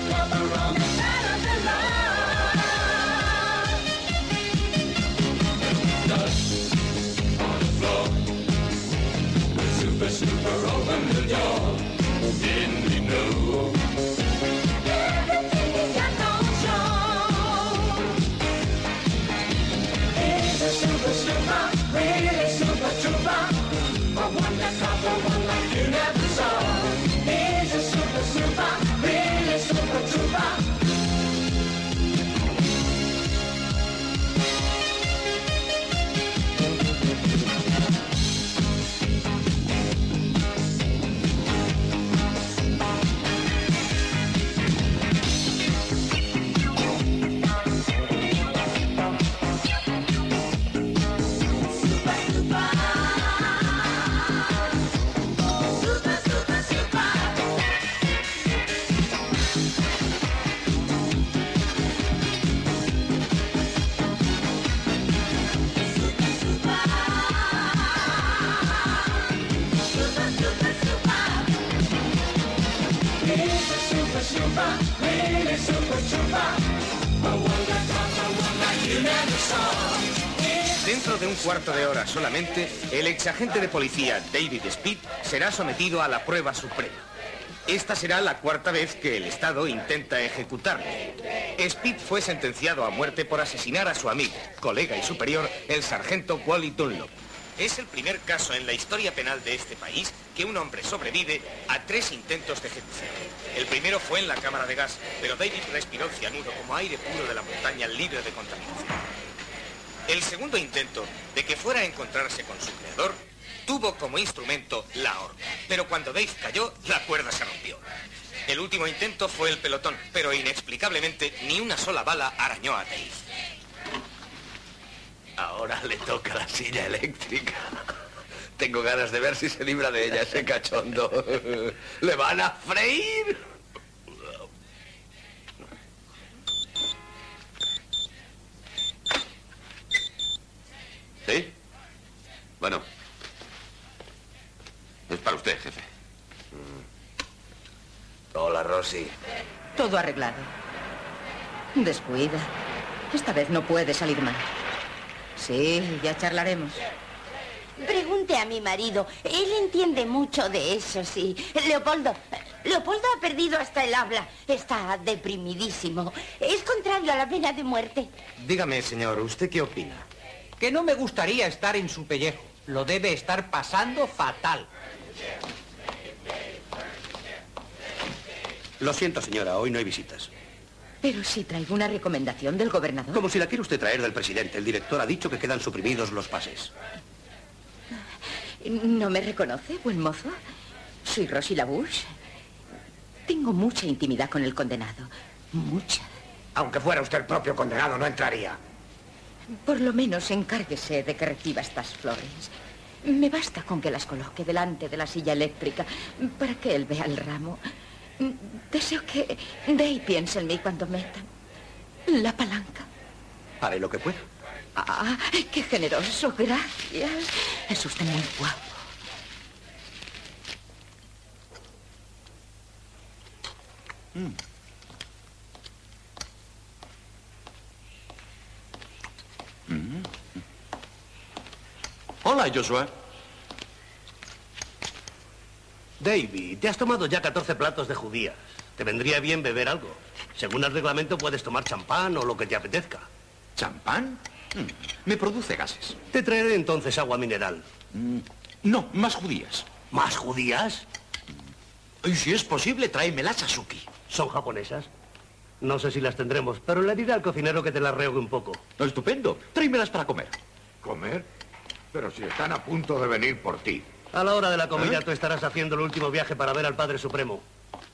Dentro de un cuarto de hora solamente, el exagente de policía David Speed será sometido a la prueba suprema. Esta será la cuarta vez que el Estado intenta ejecutarle. Speed fue sentenciado a muerte por asesinar a su amigo, colega y superior, el sargento Wally Dunlop. Es el primer caso en la historia penal de este país que un hombre sobrevive a 3 intentos de ejecución. El primero fue en la cámara de gas, pero David respiró cianuro como aire puro de la montaña libre de contaminación. El segundo intento de que fuera a encontrarse con su creador tuvo como instrumento la horca, pero cuando Dave cayó, la cuerda se rompió. El último intento fue el pelotón, pero inexplicablemente ni una sola bala arañó a Dave. Ahora le toca la silla eléctrica. Tengo ganas de ver si se libra de ella ese cachondo. ¿Le van a freír? ¿Sí? Bueno. Es para usted, jefe. Hola, Rosy. Todo arreglado. Descuida. Esta vez no puede salir mal. Sí, ya charlaremos. Pregunte a mi marido. Él entiende mucho de eso, sí. Leopoldo ha perdido hasta el habla. Está deprimidísimo. Es contrario a la pena de muerte. Dígame, señor, ¿usted qué opina? Que no me gustaría estar en su pellejo. Lo debe estar pasando fatal. Lo siento, señora, hoy no hay visitas. Pero si traigo una recomendación del gobernador. Como si la quiere usted traer del presidente. El director ha dicho que quedan suprimidos los pases. ¿No me reconoce, buen mozo? Soy Rosie LaBouche. Tengo mucha intimidad con el condenado. Mucha. Aunque fuera usted el propio condenado, no entraría. Por lo menos encárguese de que reciba estas flores. Me basta con que las coloque delante de la silla eléctrica para que él vea el ramo. Deseo que Dave piense en mí cuando metan la palanca. Haré lo que pueda. Ah, qué generoso, gracias. Es usted muy guapo. Hola, Joshua. Davy, te has tomado ya 14 platos de judías. Te vendría bien beber algo. Según el reglamento puedes tomar champán o lo que te apetezca. ¿Champán? Me produce gases. Te traeré entonces agua mineral. No, más judías. ¿Más judías? Y si es posible, tráemelas, Sasuke. ¿Son japonesas? No sé si las tendremos, pero le diré al cocinero que te las rehogue un poco. Estupendo. Tráemelas para comer. ¿Comer? Pero si están a punto de venir por ti. A la hora de la comida tú estarás haciendo el último viaje para ver al Padre Supremo.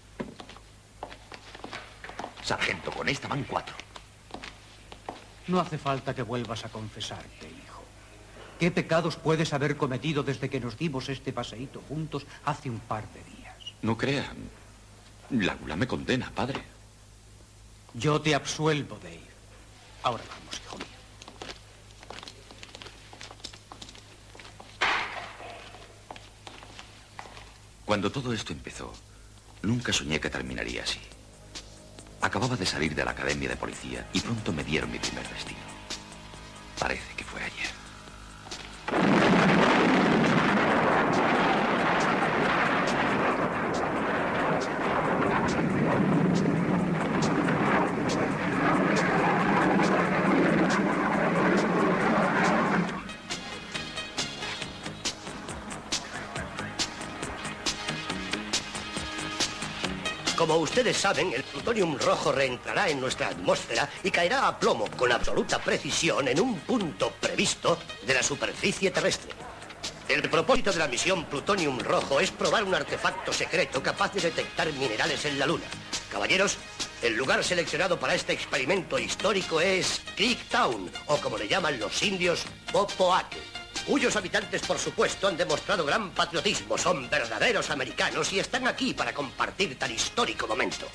Sargento, con esta van 4. No hace falta que vuelvas a confesarte, hijo. ¿Qué pecados puedes haber cometido desde que nos dimos este paseíto juntos hace un par de días? No crean. La gula me condena, padre. Yo te absuelvo, Dave. Ahora vamos, hijo mío. Cuando todo esto empezó, nunca soñé que terminaría así. Acababa de salir de la academia de policía y pronto me dieron mi primer destino. Parece que fue ayer. Como ustedes saben, el plutonium rojo reentrará en nuestra atmósfera y caerá a plomo con absoluta precisión en un punto previsto de la superficie terrestre. El propósito de la misión Plutonium Rojo es probar un artefacto secreto capaz de detectar minerales en la Luna. Caballeros, el lugar seleccionado para este experimento histórico es Creektown, o como le llaman los indios, Popoaque, cuyos habitantes, por supuesto, han demostrado gran patriotismo, son verdaderos americanos y están aquí para compartir tan histórico momento.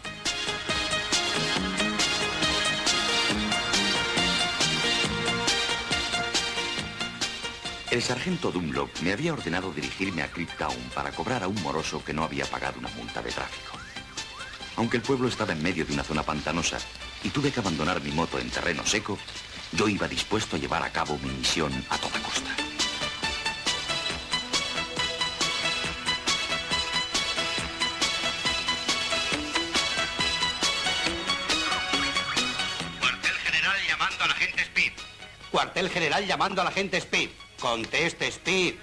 El sargento Dunlop me había ordenado dirigirme a Creektown para cobrar a un moroso que no había pagado una multa de tráfico. Aunque el pueblo estaba en medio de una zona pantanosa y tuve que abandonar mi moto en terreno seco, yo iba dispuesto a llevar a cabo mi misión a toda costa. Cuartel general llamando al agente Speed. Cuartel general llamando al agente Speed. Conteste, Speed.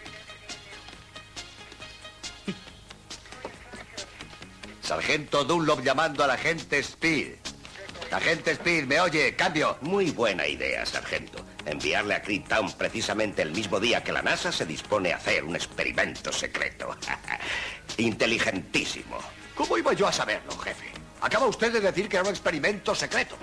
Sargento Dunlop llamando al agente Speed. Agente Speed, ¿me oye? Cambio. Muy buena idea, sargento. Enviarle a Creektown precisamente el mismo día que la NASA se dispone a hacer un experimento secreto. Inteligentísimo. ¿Cómo iba yo a saberlo, jefe? Acaba usted de decir que era un experimento secreto.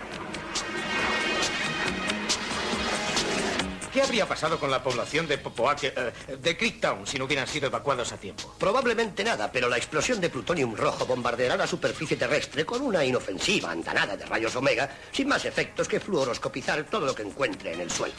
¿Qué habría pasado con la población de Popoaque, de Creektown, si no hubieran sido evacuados a tiempo? Probablemente nada, pero la explosión de plutonium rojo bombardeará la superficie terrestre con una inofensiva andanada de rayos omega, sin más efectos que fluoroscopizar todo lo que encuentre en el suelo.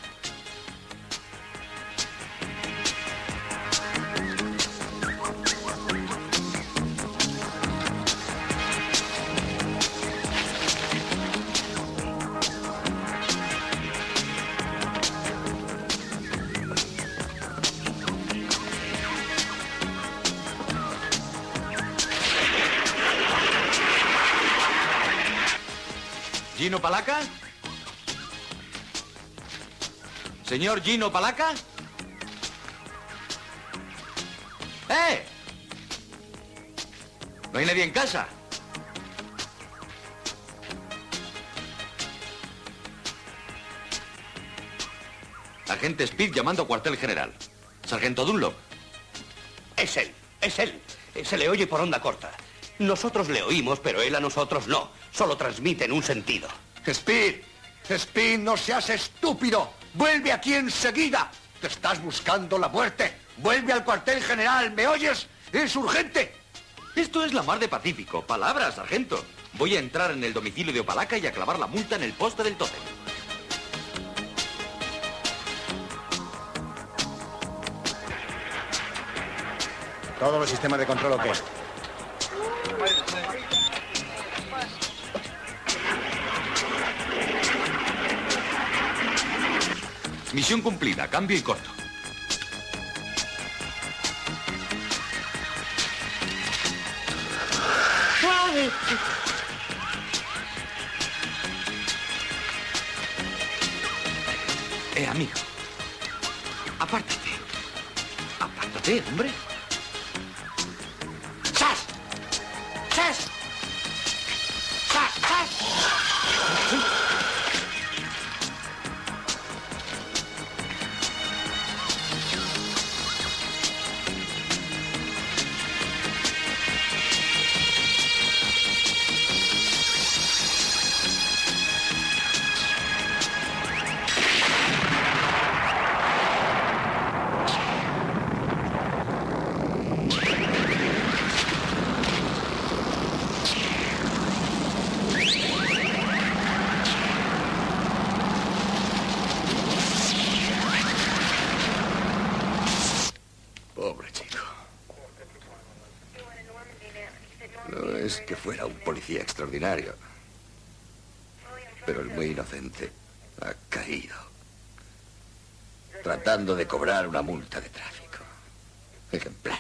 ¿Gino Palaca? ¿Señor Gino Palaca? ¡Eh! ¿No hay nadie en casa? Agente Speed llamando a cuartel general. Sargento Dunlop. Es él, es él. Se le oye por onda corta. Nosotros le oímos, pero él a nosotros no. Solo transmite en un sentido. Speed, Speed, no seas estúpido. Vuelve aquí enseguida. Te estás buscando la muerte. Vuelve al cuartel general, ¿me oyes? Es urgente. Esto es la mar de Pacífico. Palabras, sargento. Voy a entrar en el domicilio de Opalaca y a clavar la multa en el poste del tótem. Todos los sistemas de control, ¿o qué? Misión cumplida, cambio y corto. Amigo. Apártate. Apártate, hombre. ¡Sas! ¡Sas! ¡Sas! ¡Sas! es que fuera un policía extraordinario. Pero el muy inocente ha caído tratando de cobrar una multa de tráfico. Ejemplar.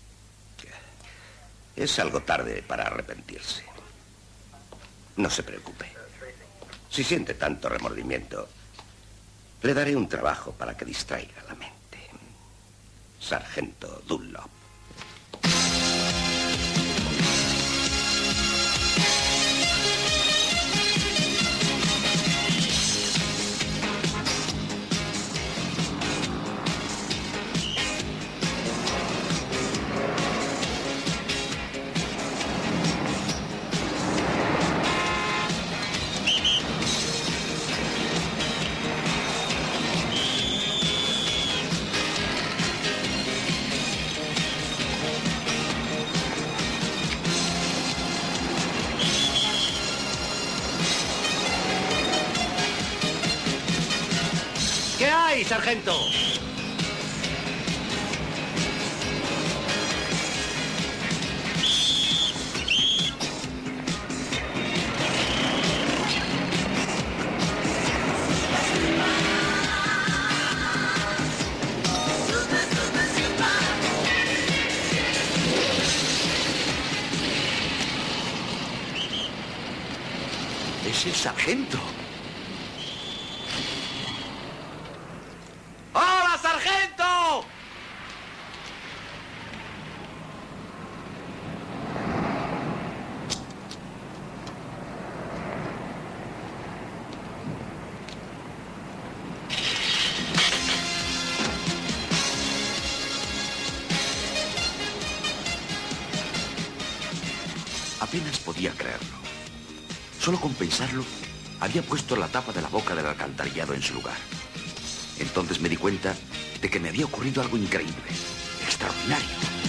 Es algo tarde para arrepentirse. No se preocupe. Si siente tanto remordimiento, le daré un trabajo para que distraiga la mente. Sargento Dunlop. ¿Qué hay, sargento? Es el sargento. ¡Hola, sargento! Apenas podía creerlo. Solo con pensarlo, había puesto la tapa de la boca del alcantarillado en su lugar. Entonces me di cuenta de que me había ocurrido algo increíble, extraordinario.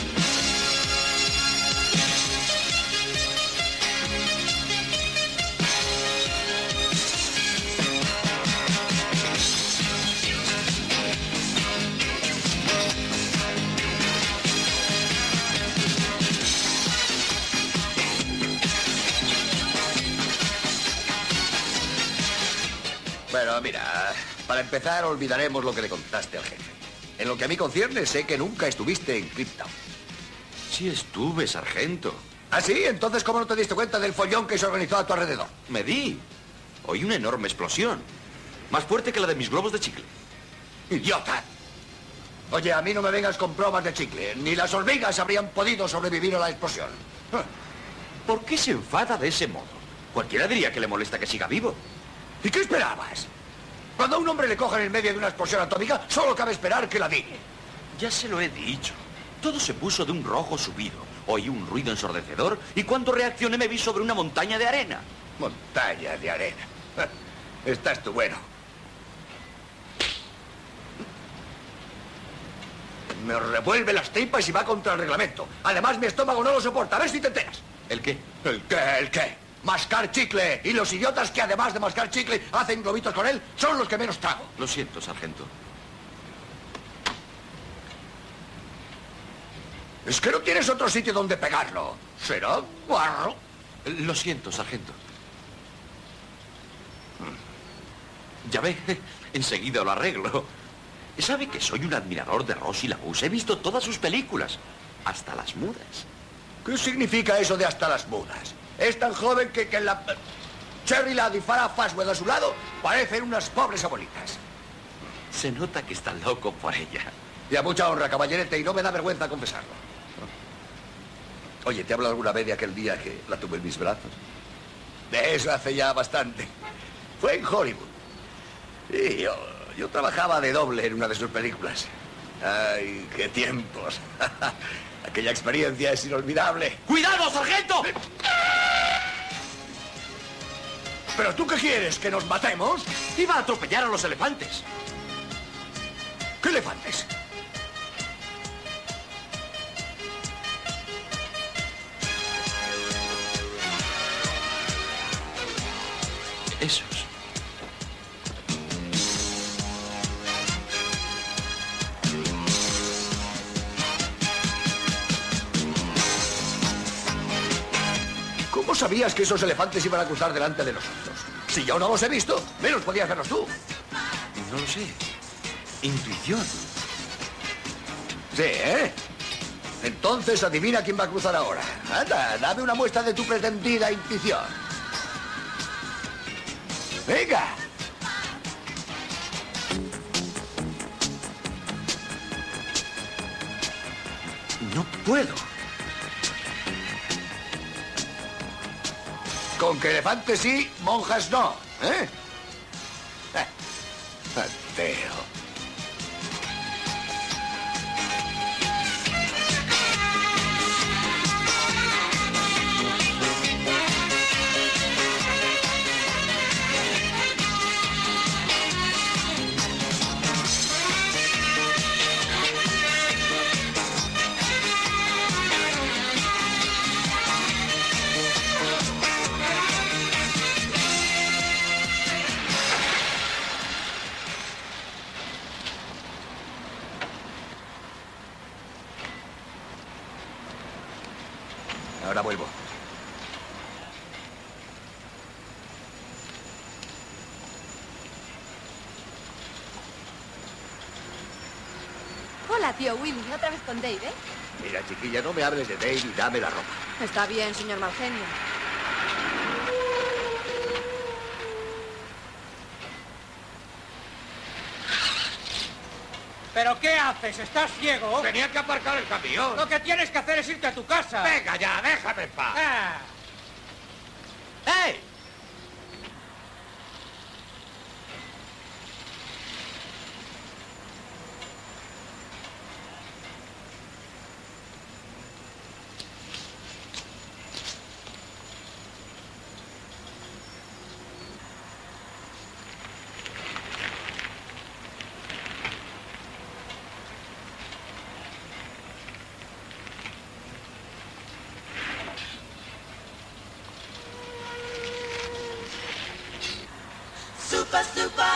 Bueno, mira, para empezar olvidaremos lo que le contaste al jefe. En lo que a mí concierne, sé que nunca estuviste en Cryptown. Sí estuve, sargento. ¿Ah, sí? Entonces, ¿cómo no te diste cuenta del follón que se organizó a tu alrededor? Me di. Oí una enorme explosión. Más fuerte que la de mis globos de chicle. ¡Idiota! Oye, a mí no me vengas con bromas de chicle. Ni las hormigas habrían podido sobrevivir a la explosión. ¿Por qué se enfada de ese modo? Cualquiera diría que le molesta que siga vivo. ¿Y qué esperabas? Cuando a un hombre le cogen en medio de una explosión atómica, solo cabe esperar que la diga. Ya se lo he dicho. Todo se puso de un rojo subido. Oí un ruido ensordecedor y cuando reaccioné me vi sobre una montaña de arena. Montaña de arena. Estás tú bueno. Me revuelve las tripas y va contra el reglamento. Además, mi estómago no lo soporta. A ver si te enteras. ¿El qué? ¿El qué? ¿El qué? Mascar chicle. Y los idiotas que además de mascar chicle hacen globitos con él son los que menos trago. Lo siento, sargento. Es que no tienes otro sitio donde pegarlo. ¿Será guarro? Lo siento, sargento. Ya ve, enseguida lo arreglo. ¿Sabe que soy un admirador de Rosie LaMousse? He visto todas sus películas, hasta las mudas. ¿Qué significa eso de hasta las mudas? Es tan joven que la... Cherry Ladd y Farrah Fawcett a su lado parecen unas pobres abuelitas. Se nota que está loco por ella. Y a mucha honra, caballerete, y no me da vergüenza confesarlo. Oye, ¿te he hablado alguna vez de aquel día que la tuve en mis brazos? De eso hace ya bastante. Fue en Hollywood. Y yo trabajaba de doble en una de sus películas. ¡Ay, qué tiempos! Aquella experiencia es inolvidable. ¡Cuidado, sargento! ¿Pero tú qué quieres? ¿Que nos matemos? Iba a atropellar a los elefantes. ¿Qué elefantes? Esos. ¿Cómo sabías que esos elefantes iban a cruzar delante de nosotros? Si yo no los he visto, menos podías verlos tú. No lo sé. Intuición. Sí, ¿eh? Entonces adivina quién va a cruzar ahora. Anda, dame una muestra de tu pretendida intuición. ¡Venga! No puedo. Con que elefantes sí, monjas no, ¿eh? Ateo. Ahora vuelvo. Hola, tío Willy. Otra vez con Dave, ¿eh? Mira, chiquilla, no me hables de Dave y dame la ropa. Está bien, señor Malgenio. ¿Pero qué haces? ¿Estás ciego? Tenía que aparcar el camión. Lo que tienes que hacer es irte a tu casa. Venga ya, déjame en paz. ¡Ey! Super, super.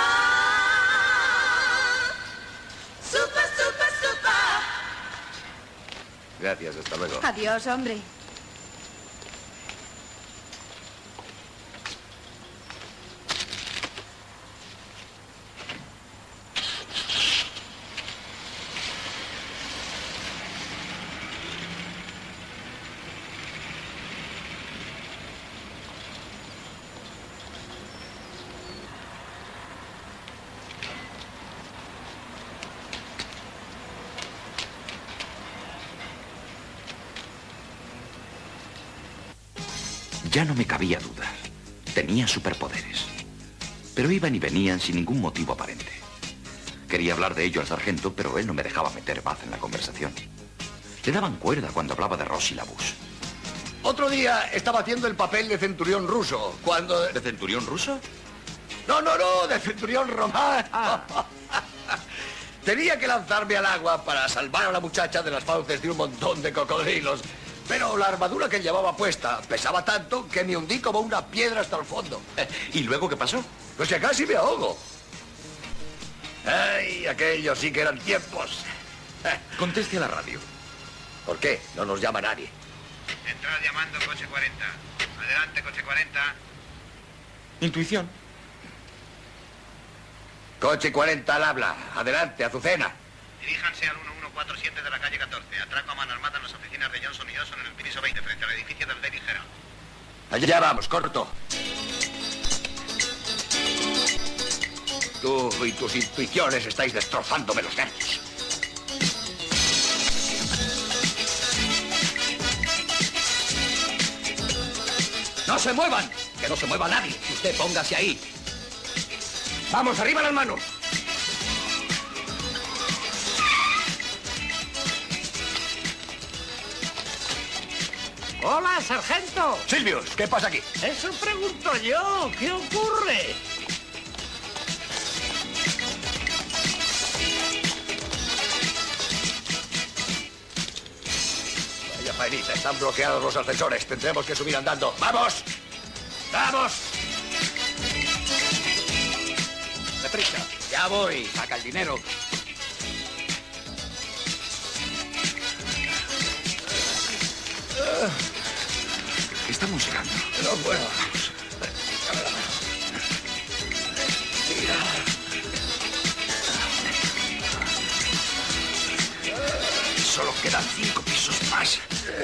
Super, super, super. Gracias, hasta luego. Adiós, hombre. Ya no me cabía duda. Tenía superpoderes. Pero iban y venían sin ningún motivo aparente. Quería hablar de ello al sargento, pero él no me dejaba meter paz en la conversación. Le daban cuerda cuando hablaba de Ross y la Bush. Otro día estaba haciendo el papel de centurión ruso, cuando... ¿De centurión ruso? No, de centurión romano. Tenía que lanzarme al agua para salvar a la muchacha de las fauces de un montón de cocodrilos. Pero la armadura que llevaba puesta pesaba tanto que me hundí como una piedra hasta el fondo. ¿Y luego qué pasó? Pues que casi me ahogo. ¡Ay, aquellos sí que eran tiempos! Conteste a la radio. ¿Por qué? No nos llama nadie. Entrar llamando coche 40. Adelante, coche 40. Intuición. Coche 40 al habla. Adelante, Azucena. Diríjanse al 1147 de la calle 14. Atraco a mano armada en las oficinas de Johnson & Johnson en el piso 20, frente al edificio del Daily Herald. Allá vamos, corto. Tú y tus intuiciones estáis destrozándome los nervios. ¡No se muevan! ¡Que no se mueva nadie! Usted póngase ahí. ¡Vamos, arriba las manos! ¡Hola, sargento! Silvius, ¿qué pasa aquí? Eso pregunto yo. ¿Qué ocurre? Vaya faenita, están bloqueados los ascensores. Tendremos que subir andando. ¡Vamos! ¡Vamos! ¡Deprisa! Ya voy. Saca el dinero. Estamos llegando. No puedo. Solo quedan 5 pisos más.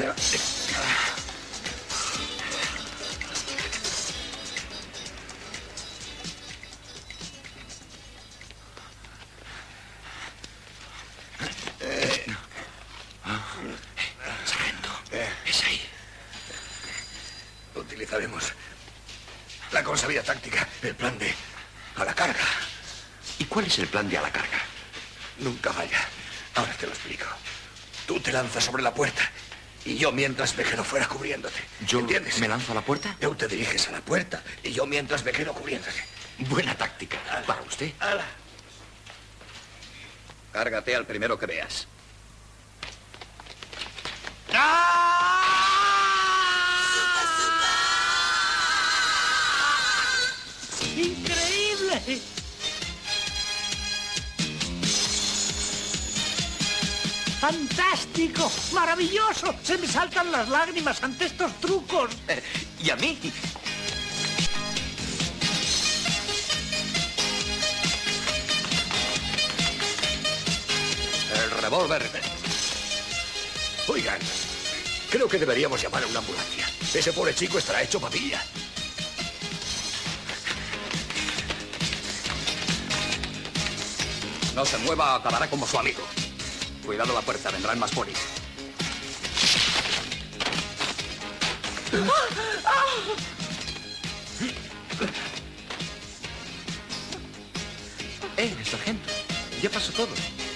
Sargento, es ahí. Utilizaremos la consabida táctica, el plan de a la carga. ¿Y cuál es el plan de a la carga? Nunca falla. Ahora te lo explico. Tú te lanzas sobre la puerta y yo mientras me quedo fuera cubriéndote. ¿Yo ¿Entiendes? me lanzo a la puerta? Tú te diriges a la puerta y yo mientras me quedo cubriéndote. Buena táctica. Para usted. ¡Hala! Cárgate al primero que veas. ¡Increíble! ¡Fantástico! ¡Maravilloso! Se me saltan las lágrimas ante estos trucos. ¿Y a mí? El revólver. Oigan, creo que deberíamos llamar a una ambulancia. Ese pobre chico estará hecho papilla. No se mueva, acabará como su amigo. Cuidado la puerta, vendrán más polis. Sargento, ya pasó todo.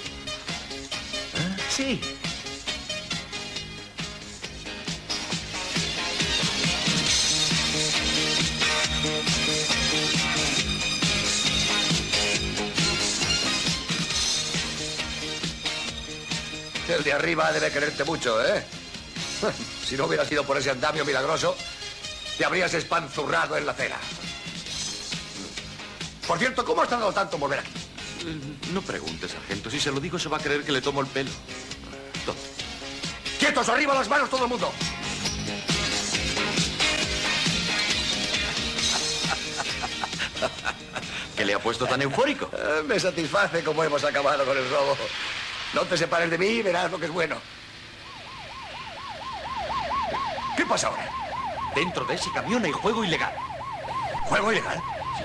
Sí. El de arriba debe quererte mucho, ¿eh? Si no hubiera sido por ese andamio milagroso, te habrías espanzurrado en la acera. Por cierto, ¿cómo has tardado tanto en volver aquí? No pregunte, sargento. Si se lo digo, se va a creer que le tomo el pelo. ¿Dónde? ¡Quietos! ¡Arriba las manos todo el mundo! ¿Qué le ha puesto tan eufórico? Me satisface cómo hemos acabado con el robo. No te separes de mí y verás lo que es bueno. ¿Qué pasa ahora? Dentro de ese camión hay juego ilegal. ¿Juego ilegal?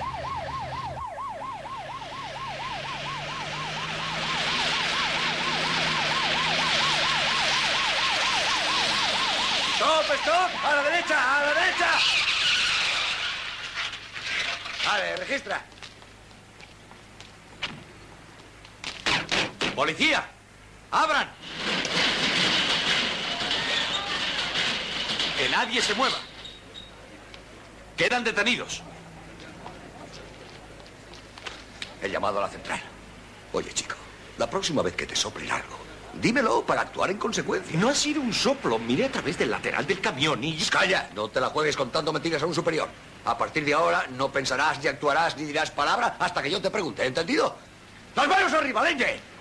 ¡Stop, stop! ¡A la derecha, a la derecha! Vale, registra. ¡Policía! ¡Abran! Que nadie se mueva. Quedan detenidos. He llamado a la central. Oye, chico, la próxima vez que te soplen algo, dímelo para actuar en consecuencia. No ha sido un soplo. Miré a través del lateral del camión y... ¡Calla! No te la juegues contando mentiras a un superior. A partir de ahora no pensarás, ni actuarás, ni dirás palabra hasta que yo te pregunte. ¿Entendido? ¡Las manos arriba, Dengue!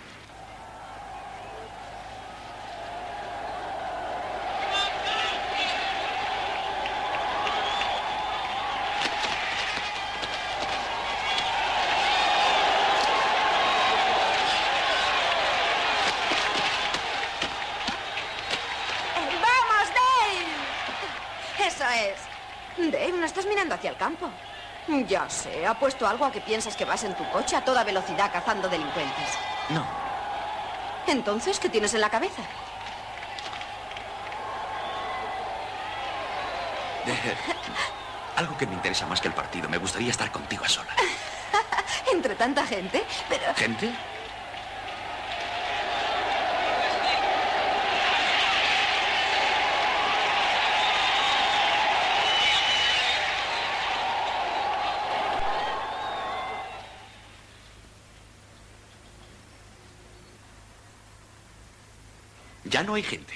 Dave, no estás mirando hacia el campo. Ya sé, apuesto algo a que piensas que vas en tu coche a toda velocidad cazando delincuentes. No. Entonces, ¿qué tienes en la cabeza? Algo que me interesa más que el partido. Me gustaría estar contigo a solas. Entre tanta gente, pero... ¿Gente? Ya no hay gente.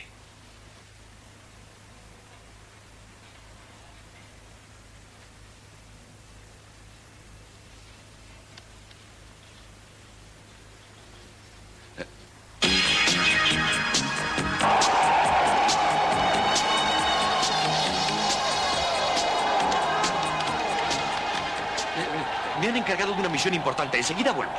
Me han encargado de una misión importante. Enseguida vuelvo.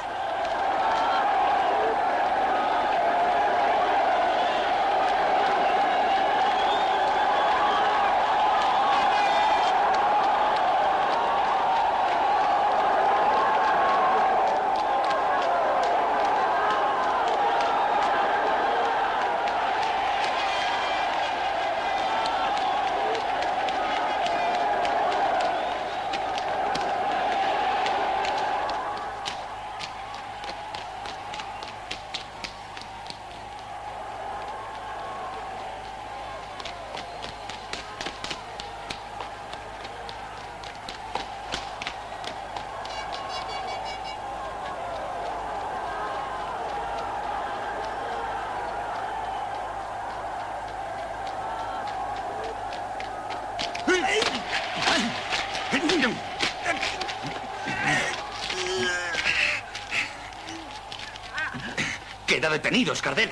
Queda detenido, Scardella.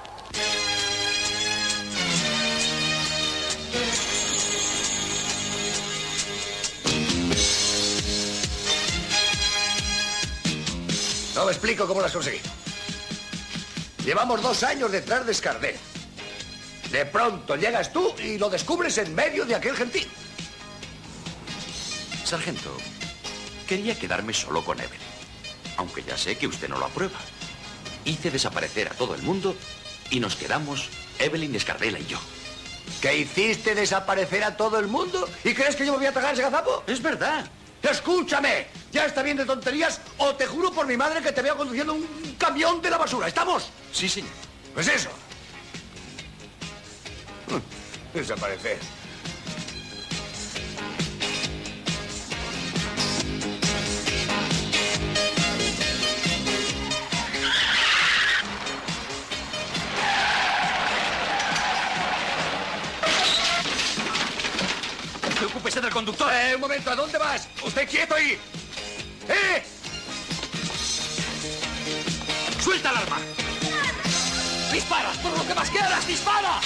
No me explico cómo lo has conseguido. Llevamos 2 años detrás de Scardella. De pronto llegas tú y lo descubres en medio de aquel gentío. Sargento, quería quedarme solo con Evelyn. Aunque ya sé que usted no lo aprueba. Hice desaparecer a todo el mundo y nos quedamos Evelyn, Scardella y yo. ¿Que hiciste desaparecer a todo el mundo? ¿Y crees que yo me voy a tragar ese gazapo? Es verdad. ¡Escúchame! Ya está bien de tonterías o te juro por mi madre que te veo conduciendo un camión de la basura. ¿Estamos? Sí, señor. Pues eso. Desaparecer. Ocúpese del conductor. Un momento, ¿a dónde vas? Usted quieto ahí. ¡Suelta el arma! ¡Dispara! ¡Por lo que más quieras! ¡Dispara!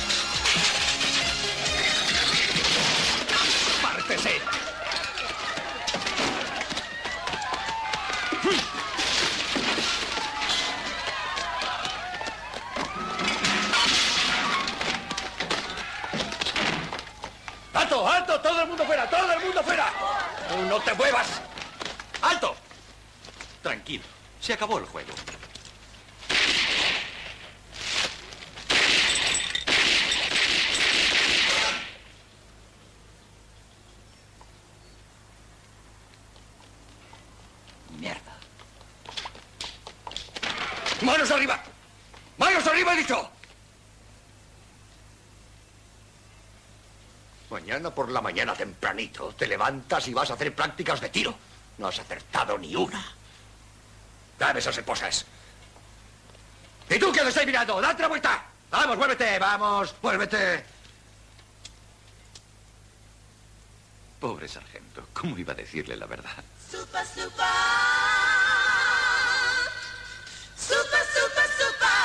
¡Pártese! ¡Alto! ¡Alto! ¡Todo el mundo fuera! ¡Todo el mundo fuera! ¡No te muevas! ¡Alto! Tranquilo. Se acabó el juego. Mierda. ¡Manos arriba! ¡Manos arriba, he dicho! Mañana por la mañana tempranito te levantas y vas a hacer prácticas de tiro. No has acertado ni una. Dame esas esposas. ¿Y tú qué te estás mirando? ¡Date la vuelta! ¡Vamos, muévete! ¡Vamos, muévete! Pobre sargento, ¿cómo iba a decirle la verdad? Super, super. Super, super, super.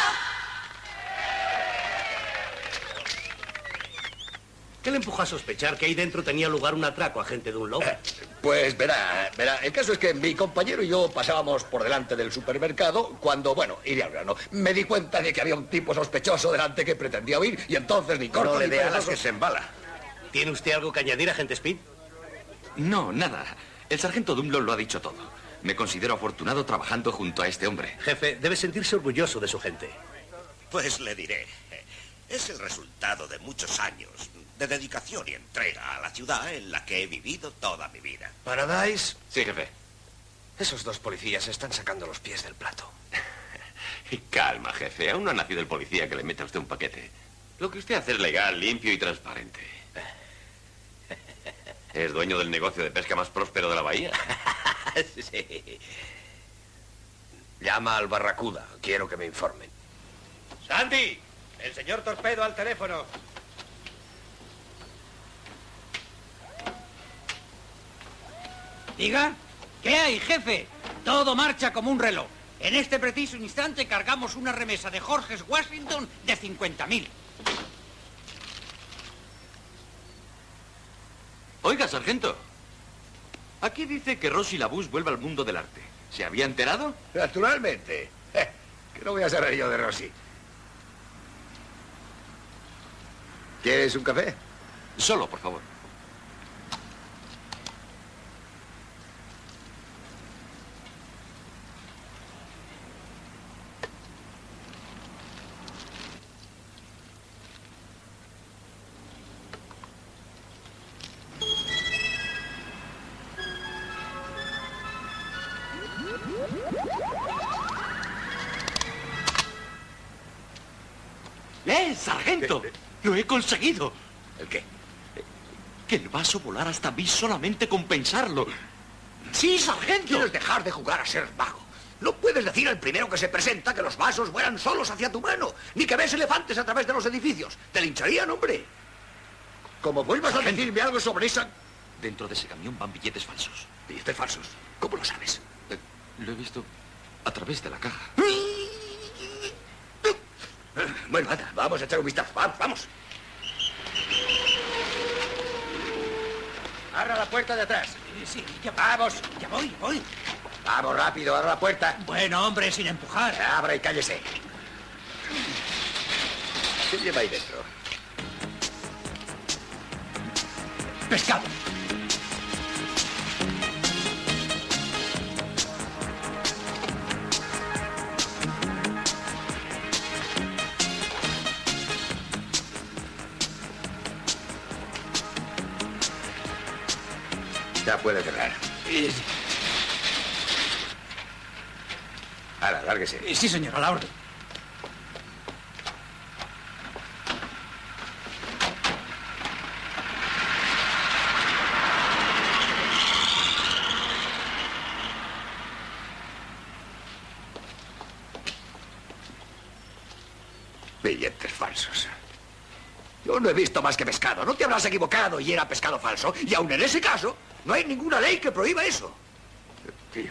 ¿Qué le empujó a sospechar que ahí dentro tenía lugar un atraco, agente Dunlop? Pues verá, el caso es que mi compañero y yo pasábamos por delante del supermercado cuando, bueno, iré al grano. Me di cuenta de que había un tipo sospechoso delante que pretendía huir y entonces ni corto No le ni dé alas perezoso. que se embala. ¿Tiene usted algo que añadir, agente Speed? No, nada. El sargento Dunlop lo ha dicho todo. Me considero afortunado trabajando junto a este hombre. Jefe, debe sentirse orgulloso de su gente. Pues le diré. Es el resultado de muchos años de dedicación y entrega a la ciudad en la que he vivido toda mi vida. ¿Paradise? Sí, jefe. Esos 2 policías están sacando los pies del plato. Calma, jefe. Aún no ha nacido el policía que le meta a usted un paquete. Lo que usted hace es legal, limpio y transparente. Es dueño del negocio de pesca más próspero de la bahía. Sí. Llama al Barracuda. Quiero que me informen. ¡Sandy! El señor Torpedo al teléfono. ¿Diga? ¿Qué hay, jefe? Todo marcha como un reloj. En este preciso instante cargamos una remesa de George Washington de 50.000. Oiga, sargento. Aquí dice que Rosy Labousse vuelve al mundo del arte. ¿Se había enterado? Naturalmente. Que no voy a saber yo de Rosy. ¿Quieres un café? Solo, por favor. ¡Sargento! ¡Lo he conseguido! ¿El qué? Que el vaso volara hasta mí solamente con pensarlo. ¡Sí, sargento! ¿Quieres dejar de jugar a ser mago? No puedes decir al primero que se presenta que los vasos vuelan solos hacia tu mano, ni que ves elefantes a través de los edificios. Te lincharían, hombre. Como vuelvas a decirme algo sobre esa... Dentro de ese camión van billetes falsos. ¿Billetes falsos? ¿Cómo lo sabes? Lo he visto a través de la caja. Bueno, anda, vamos a echar un vistazo. Vamos. Abra la puerta de atrás. Sí, ya vamos. Ya voy. Vamos, rápido, abra la puerta. Bueno, hombre, sin empujar. Abra y cállese. ¿Qué lleva ahí dentro? Pescado. Ya puede cerrar. Ahora, lárguese. Sí, señor, a la orden. Billetes falsos. Yo no he visto más que pescado. No te habrás equivocado y era pescado falso. Y aun en ese caso, no hay ninguna ley que prohíba eso. Tío.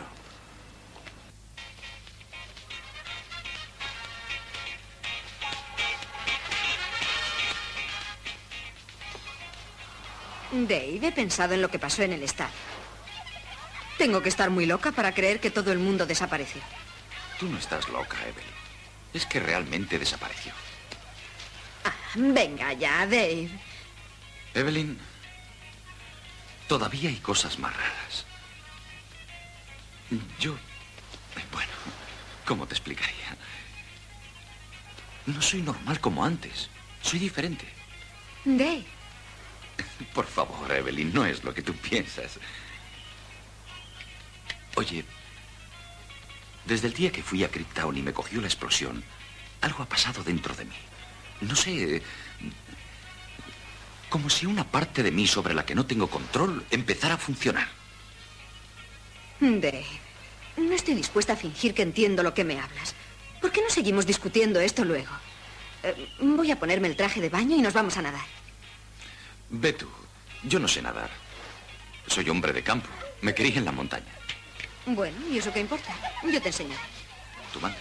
Dave, he pensado en lo que pasó en el estadio. Tengo que estar muy loca para creer que todo el mundo desapareció. Tú no estás loca, Evelyn. Es que realmente desapareció. Venga ya, Dave. Evelyn, todavía hay cosas más raras. Bueno, ¿cómo te explicaría? No soy normal como antes. Soy diferente. Dave. Por favor, Evelyn, no es lo que tú piensas. Oye, desde el día que fui a Cryptown y me cogió la explosión, algo ha pasado dentro de mí. No sé, como si una parte de mí sobre la que no tengo control empezara a funcionar. Dave, no estoy dispuesta a fingir que entiendo lo que me hablas. ¿Por qué no seguimos discutiendo esto luego? Voy a ponerme el traje de baño y nos vamos a nadar. Ve tú, yo no sé nadar. Soy hombre de campo. Me crié en la montaña. Bueno, ¿y eso qué importa? Yo te enseñaré. Tú mandas.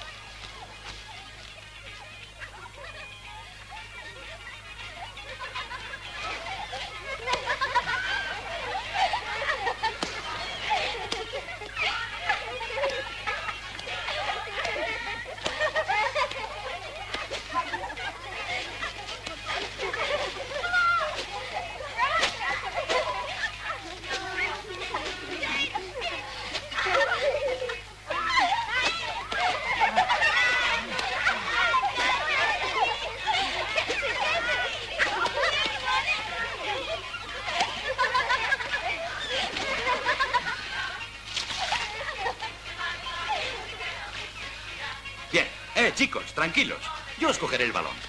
Chicos, tranquilos. Yo os cogeré el balón.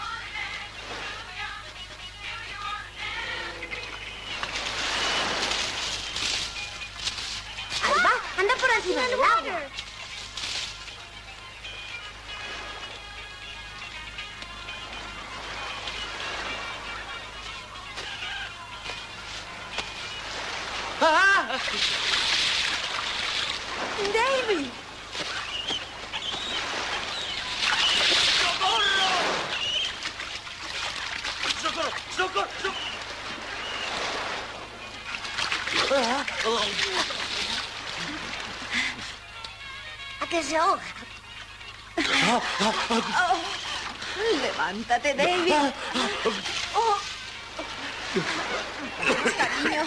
Alba, anda por encima del agua. ¡Ah! ¡David! ¿A qué se ahoga? Levántate, David. Oh. Cariño.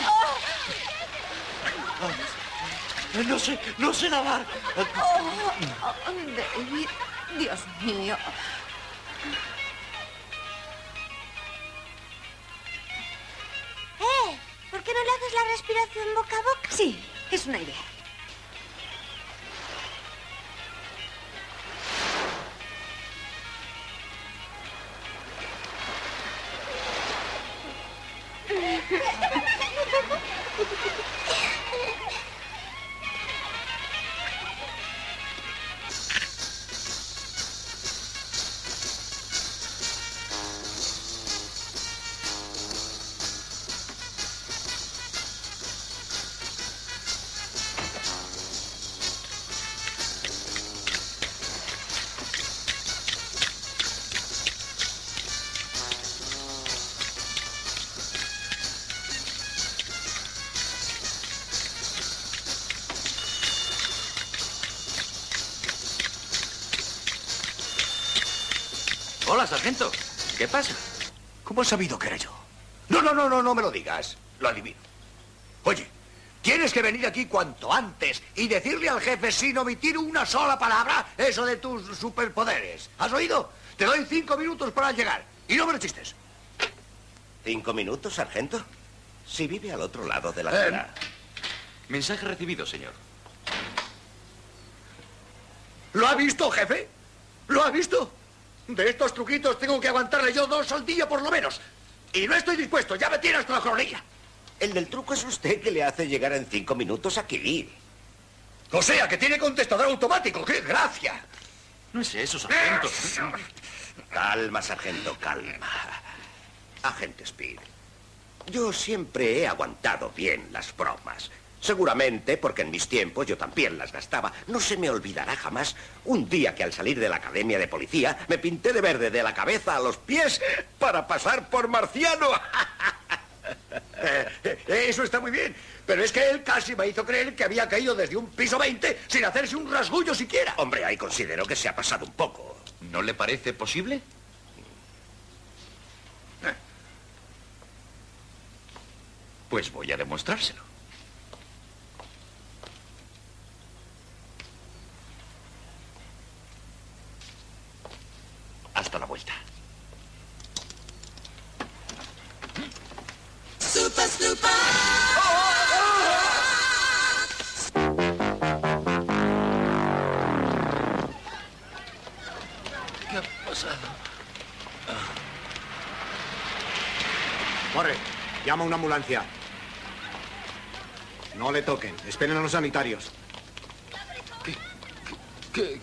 No sé nadar. David, Dios mío. ¿Por qué no le haces la respiración boca a boca? Sí, es una idea. Hola, sargento. ¿Qué pasa? ¿Cómo has sabido que era yo? No me lo digas. Lo adivino. Oye, tienes que venir aquí cuanto antes y decirle al jefe sin omitir una sola palabra eso de tus superpoderes. ¿Has oído? Te doy 5 minutos para llegar. Y no me lo chistes. ¿5 minutos, sargento? Si vive al otro lado de la ciudad. Mensaje recibido, señor. ¿Lo ha visto, jefe? ¿Lo ha visto? De estos truquitos tengo que aguantarle yo 2 al día por lo menos. Y no estoy dispuesto, ya me tiene hasta la coronilla. El del truco es usted que le hace llegar en 5 minutos a Kirill. O sea, que tiene contestador automático. ¡Qué gracia! No es eso, sargento. Calma, sargento, calma. Agente Speed, yo siempre he aguantado bien las bromas. Seguramente porque en mis tiempos yo también las gastaba. No se me olvidará jamás un día que al salir de la academia de policía me pinté de verde de la cabeza a los pies para pasar por marciano. Eso está muy bien, pero es que él casi me hizo creer que había caído desde un piso 20 sin hacerse un rasguño siquiera. Hombre, ahí considero que se ha pasado un poco. ¿No le parece posible? Pues voy a demostrárselo. Hasta la vuelta. Super, super. ¿Qué ha pasado? Corre, llama a una ambulancia. No le toquen, esperen a los sanitarios. ¿Qué?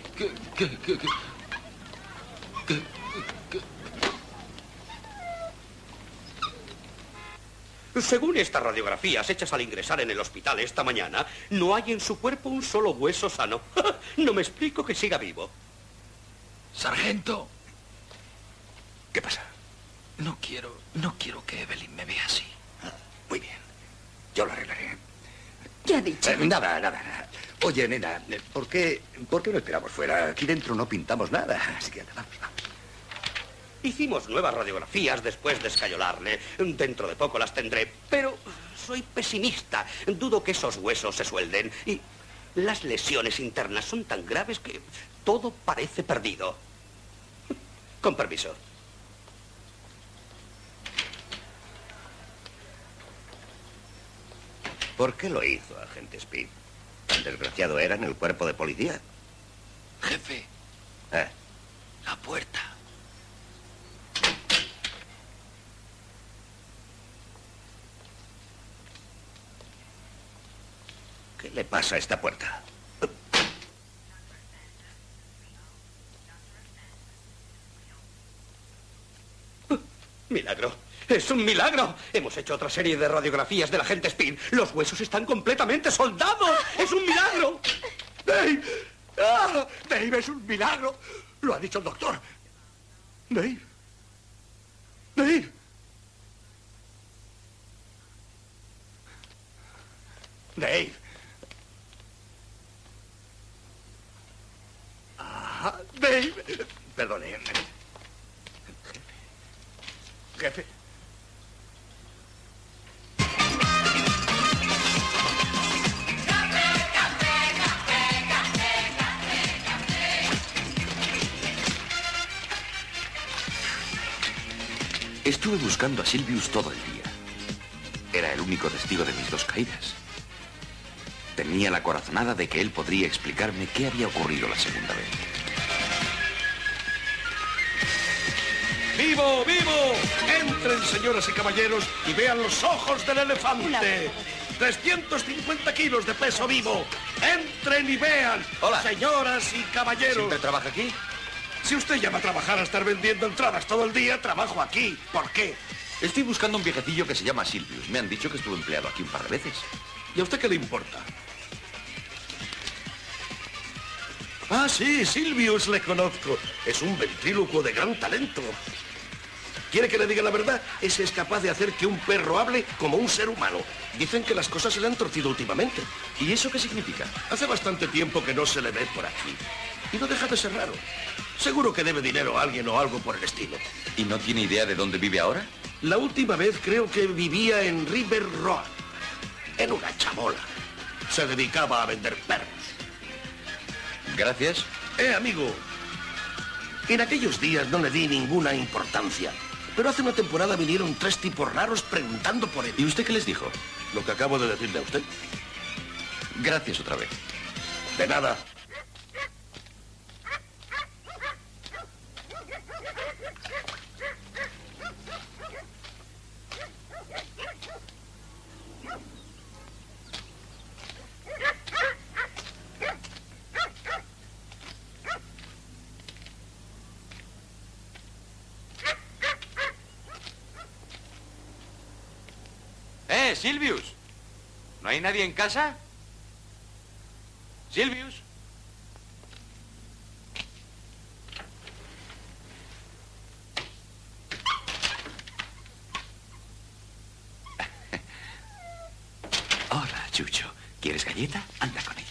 Según estas radiografías hechas al ingresar en el hospital esta mañana, no hay en su cuerpo un solo hueso sano. No me explico que siga vivo. Sargento. ¿Qué pasa? No quiero que Evelyn me vea así. Muy bien. Yo lo arreglaré. ¿Qué ha dicho? Nada. Oye, nena, ¿por qué no esperamos fuera? Aquí dentro no pintamos nada. Así que vamos. Hicimos nuevas radiografías después de escayolarle. Dentro de poco las tendré, pero soy pesimista. Dudo que esos huesos se suelden y las lesiones internas son tan graves que todo parece perdido. Con permiso. ¿Por qué lo hizo, agente Speed? ¿Tan desgraciado era en el cuerpo de policía? Jefe. La puerta. ¿Qué le pasa a esta puerta? ¡Milagro! ¡Es un milagro! Hemos hecho otra serie de radiografías del agente Speed. Los huesos están completamente soldados. ¡Es un milagro! ¡Dave! ¡Ah! ¡Dave, es un milagro! Lo ha dicho el doctor. ¡Dave! ¡Dave! Dave. Dave. Perdone. Jefe. Estuve buscando a Silvius todo el día. Era el único testigo de mis dos caídas. Tenía la corazonada de que él podría explicarme qué había ocurrido la segunda vez. ¡Vivo, vivo! Entren, señoras y caballeros, y vean los ojos del elefante. 350 kilos de peso vivo. Entren y vean. Hola. Señoras y caballeros. ¿Siempre trabaja aquí? Si usted llama a trabajar a estar vendiendo entradas todo el día, trabajo aquí. ¿Por qué? Estoy buscando un viejecillo que se llama Silvius. Me han dicho que estuvo empleado aquí un par de veces. ¿Y a usted qué le importa? Ah, sí, Silvius le conozco. Es un ventrílocuo de gran talento. ¿Quiere que le diga la verdad? Ese es capaz de hacer que un perro hable como un ser humano. Dicen que las cosas se le han torcido últimamente. ¿Y eso qué significa? Hace bastante tiempo que no se le ve por aquí. Y no deja de ser raro. Seguro que debe dinero a alguien o algo por el estilo. ¿Y no tiene idea de dónde vive ahora? La última vez creo que vivía en River Road. En una chabola. Se dedicaba a vender perros. Gracias. Amigo. En aquellos días no le di ninguna importancia. Pero hace una temporada vinieron 3 tipos raros preguntando por él. ¿Y usted qué les dijo? Lo que acabo de decirle a usted. Gracias otra vez. De nada. Silvius, ¿no hay nadie en casa? Silvius. Hola, Chucho. ¿Quieres galleta? Anda con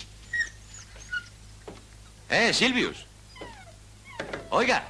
ella. Silvius. Oiga.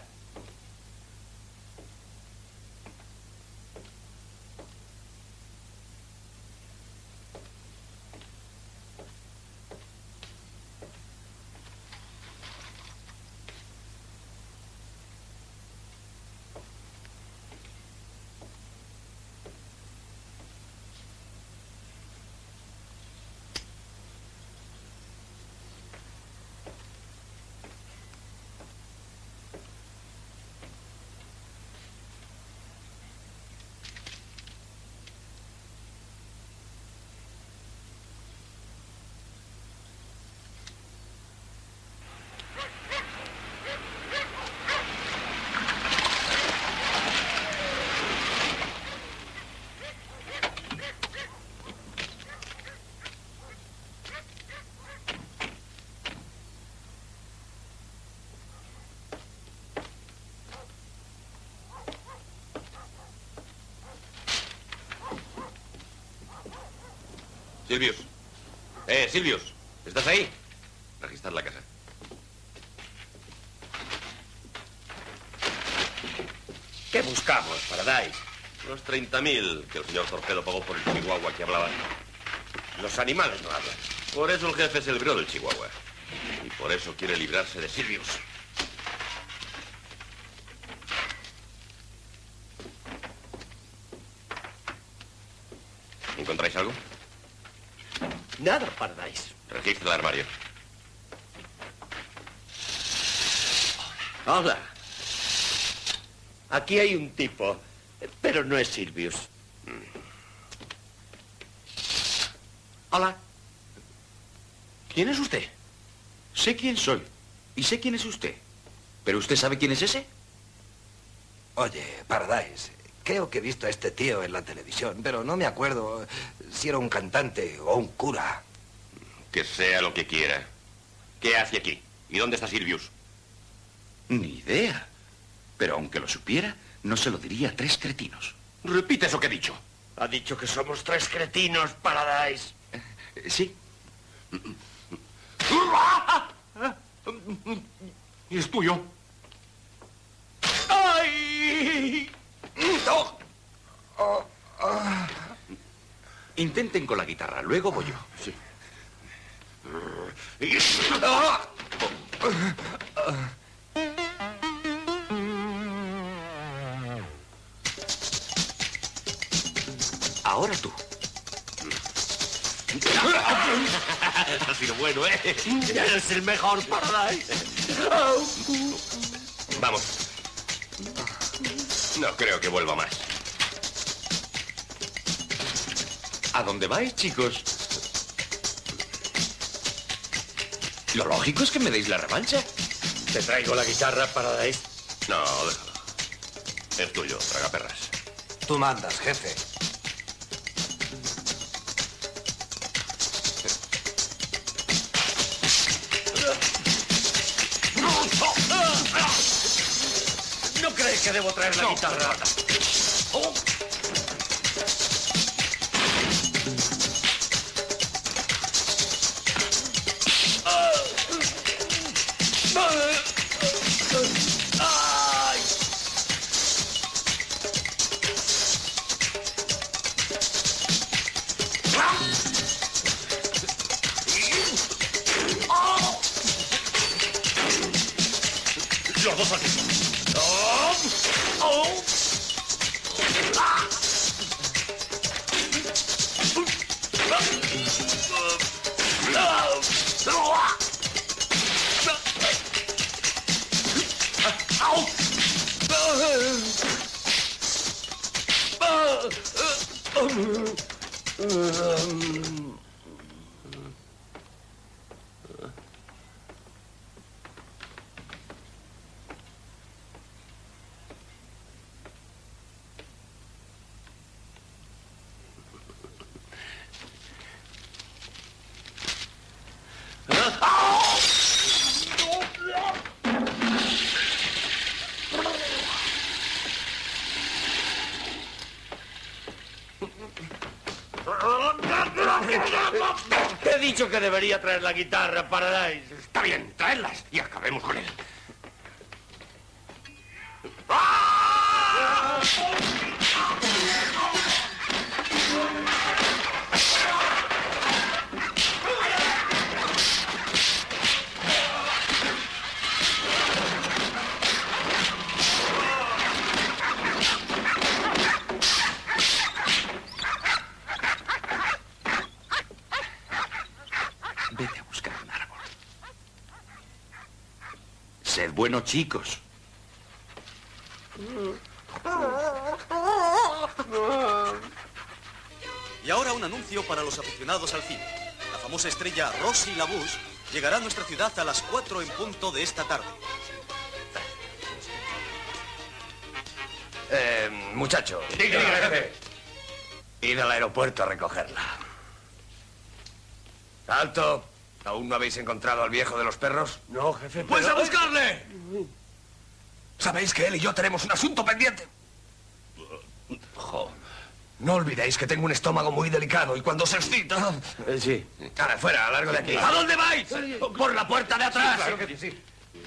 Silvius. Silvius, ¿estás ahí? Registrad la casa. ¿Qué buscamos, Paradise? Los 30.000 que el señor Torpedo pagó por el chihuahua que hablaba. Los animales no hablan. Por eso el jefe se libró del chihuahua. Y por eso quiere librarse de Silvius. ¿Encontráis algo? Nada, Paradise. Registra el armario. Hola. Aquí hay un tipo, pero no es Silvius. Hola. ¿Quién es usted? Sé quién soy. Y sé quién es usted. ¿Pero usted sabe quién es ese? Oye, Paradise, creo que he visto a este tío en la televisión, pero no me acuerdo si era un cantante o un cura. Que sea lo que quiera. ¿Qué hace aquí? ¿Y dónde está Silvius? Ni idea. Pero aunque lo supiera, no se lo diría a 3 cretinos. Repite eso que he dicho. Ha dicho que somos 3 cretinos, Paradise. Sí. Y es tuyo. ¡Ay! ¡No! Intenten con la guitarra, luego voy yo. Sí. Ahora tú. Ha sido bueno, ¿eh? Eres el mejor, Paradise. Vamos. No creo que vuelva más. ¿A dónde vais, chicos? Lo lógico es que me deis la revancha. Te traigo la guitarra, Paradise. No, déjalo. Es tuyo, tragaperras. Tú mandas, jefe. ¿No crees que debo traer la guitarra? Oh. Los dos aquí. Te he dicho que debería traer la guitarra, Paradise. Está bien, traedlas y acabemos con él. Vete a buscar un árbol. Sed buenos, chicos. Y ahora un anuncio para los aficionados al cine. La famosa estrella Rosie LaBouche llegará a nuestra ciudad a las 4 en punto de esta tarde. Muchacho. Diga, jefe. Id al aeropuerto a recogerla. ¡Alto! ¿Aún no habéis encontrado al viejo de los perros? No, jefe. ¡Pues pero- a buscarle! ¿Sabéis que él y yo tenemos un asunto pendiente? No olvidéis que tengo un estómago muy delicado y cuando se excita... Sí. ¡Ahora, fuera, largo de aquí! ¿A dónde vais? ¡Por la puerta de atrás! Sí, claro que sí.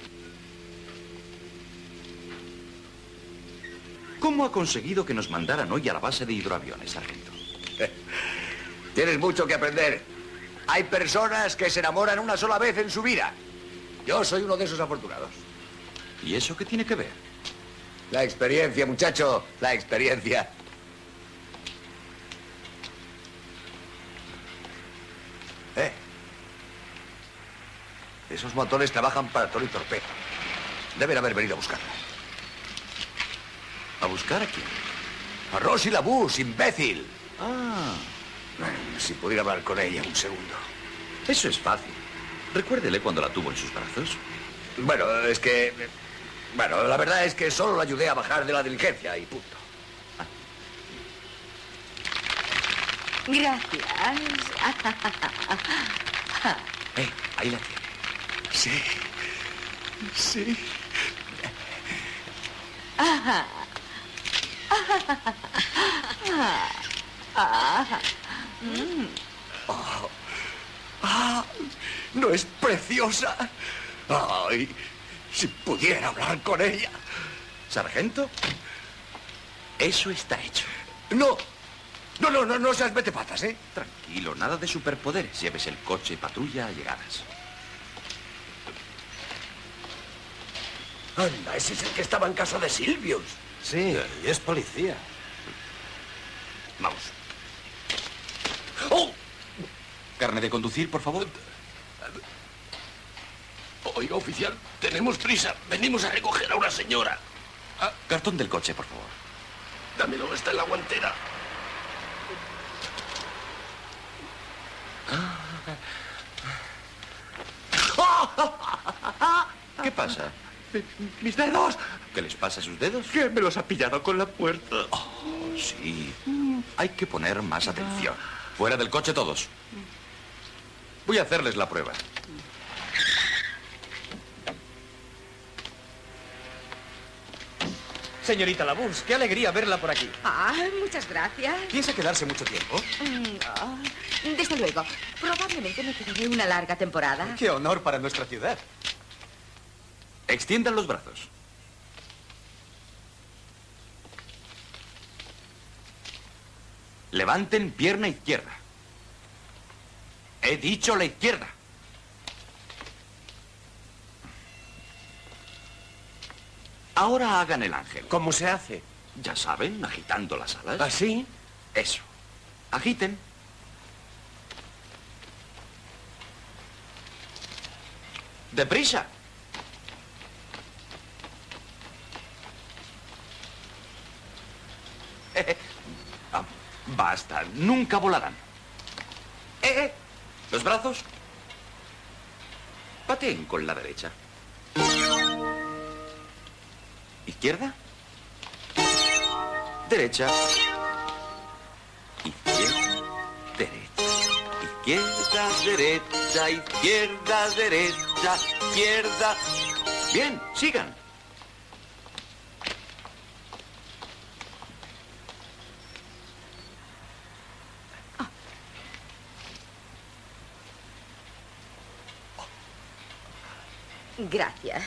¿Cómo ha conseguido que nos mandaran hoy a la base de hidroaviones, sargento? Tienes mucho que aprender. Hay personas que se enamoran una sola vez en su vida. Yo soy uno de esos afortunados. ¿Y eso qué tiene que ver? La experiencia, muchacho, la experiencia. Esos motores trabajan para Toro y Torpedo. Deben haber venido a buscarla. ¿A buscar a quién? A Rosie LaBouche, imbécil. Ah. Si pudiera hablar con ella un segundo. Eso es fácil. Recuérdele cuando la tuvo en sus brazos. Bueno, es que... Bueno, la verdad es que solo la ayudé a bajar de la diligencia y punto. Gracias. Ahí la tiene. Sí. Sí. Ajá. Oh, ¿No es preciosa? Ay, si pudiera hablar con ella. ¿Sargento? Eso está hecho. No seas metepatas, ¿eh? Tranquilo, nada de superpoderes. Lleves el coche patrulla a llegadas. Anda, ese es el que estaba en casa de Silvius. Sí, y es policía. Vamos. ¡Oh! Carne de conducir, por favor. Oiga, oficial, tenemos prisa. Venimos a recoger a una señora. Cartón del coche, por favor. Dámelo, está en la guantera. ¿Qué pasa? ¡Mis dedos! ¿Qué les pasa a sus dedos? Que me los ha pillado con la puerta. Oh, sí. Hay que poner más atención. Fuera del coche todos. Voy a hacerles la prueba. Señorita Labus, qué alegría verla por aquí. Ah, muchas gracias. ¿Piensa quedarse mucho tiempo? Desde luego. Probablemente me quedaré una larga temporada. Qué honor para nuestra ciudad. Extiendan los brazos. Levanten pierna izquierda. He dicho la izquierda. Ahora hagan el ángel. ¿Cómo se hace? Ya saben, agitando las alas. ¿Así? Eso. Agiten. ¡Deprisa! Basta, nunca volarán. Los brazos. Pateen con la derecha. Izquierda. Derecha. Izquierda. Derecha. Izquierda, derecha, izquierda, derecha, izquierda. Bien, sigan. Gracias.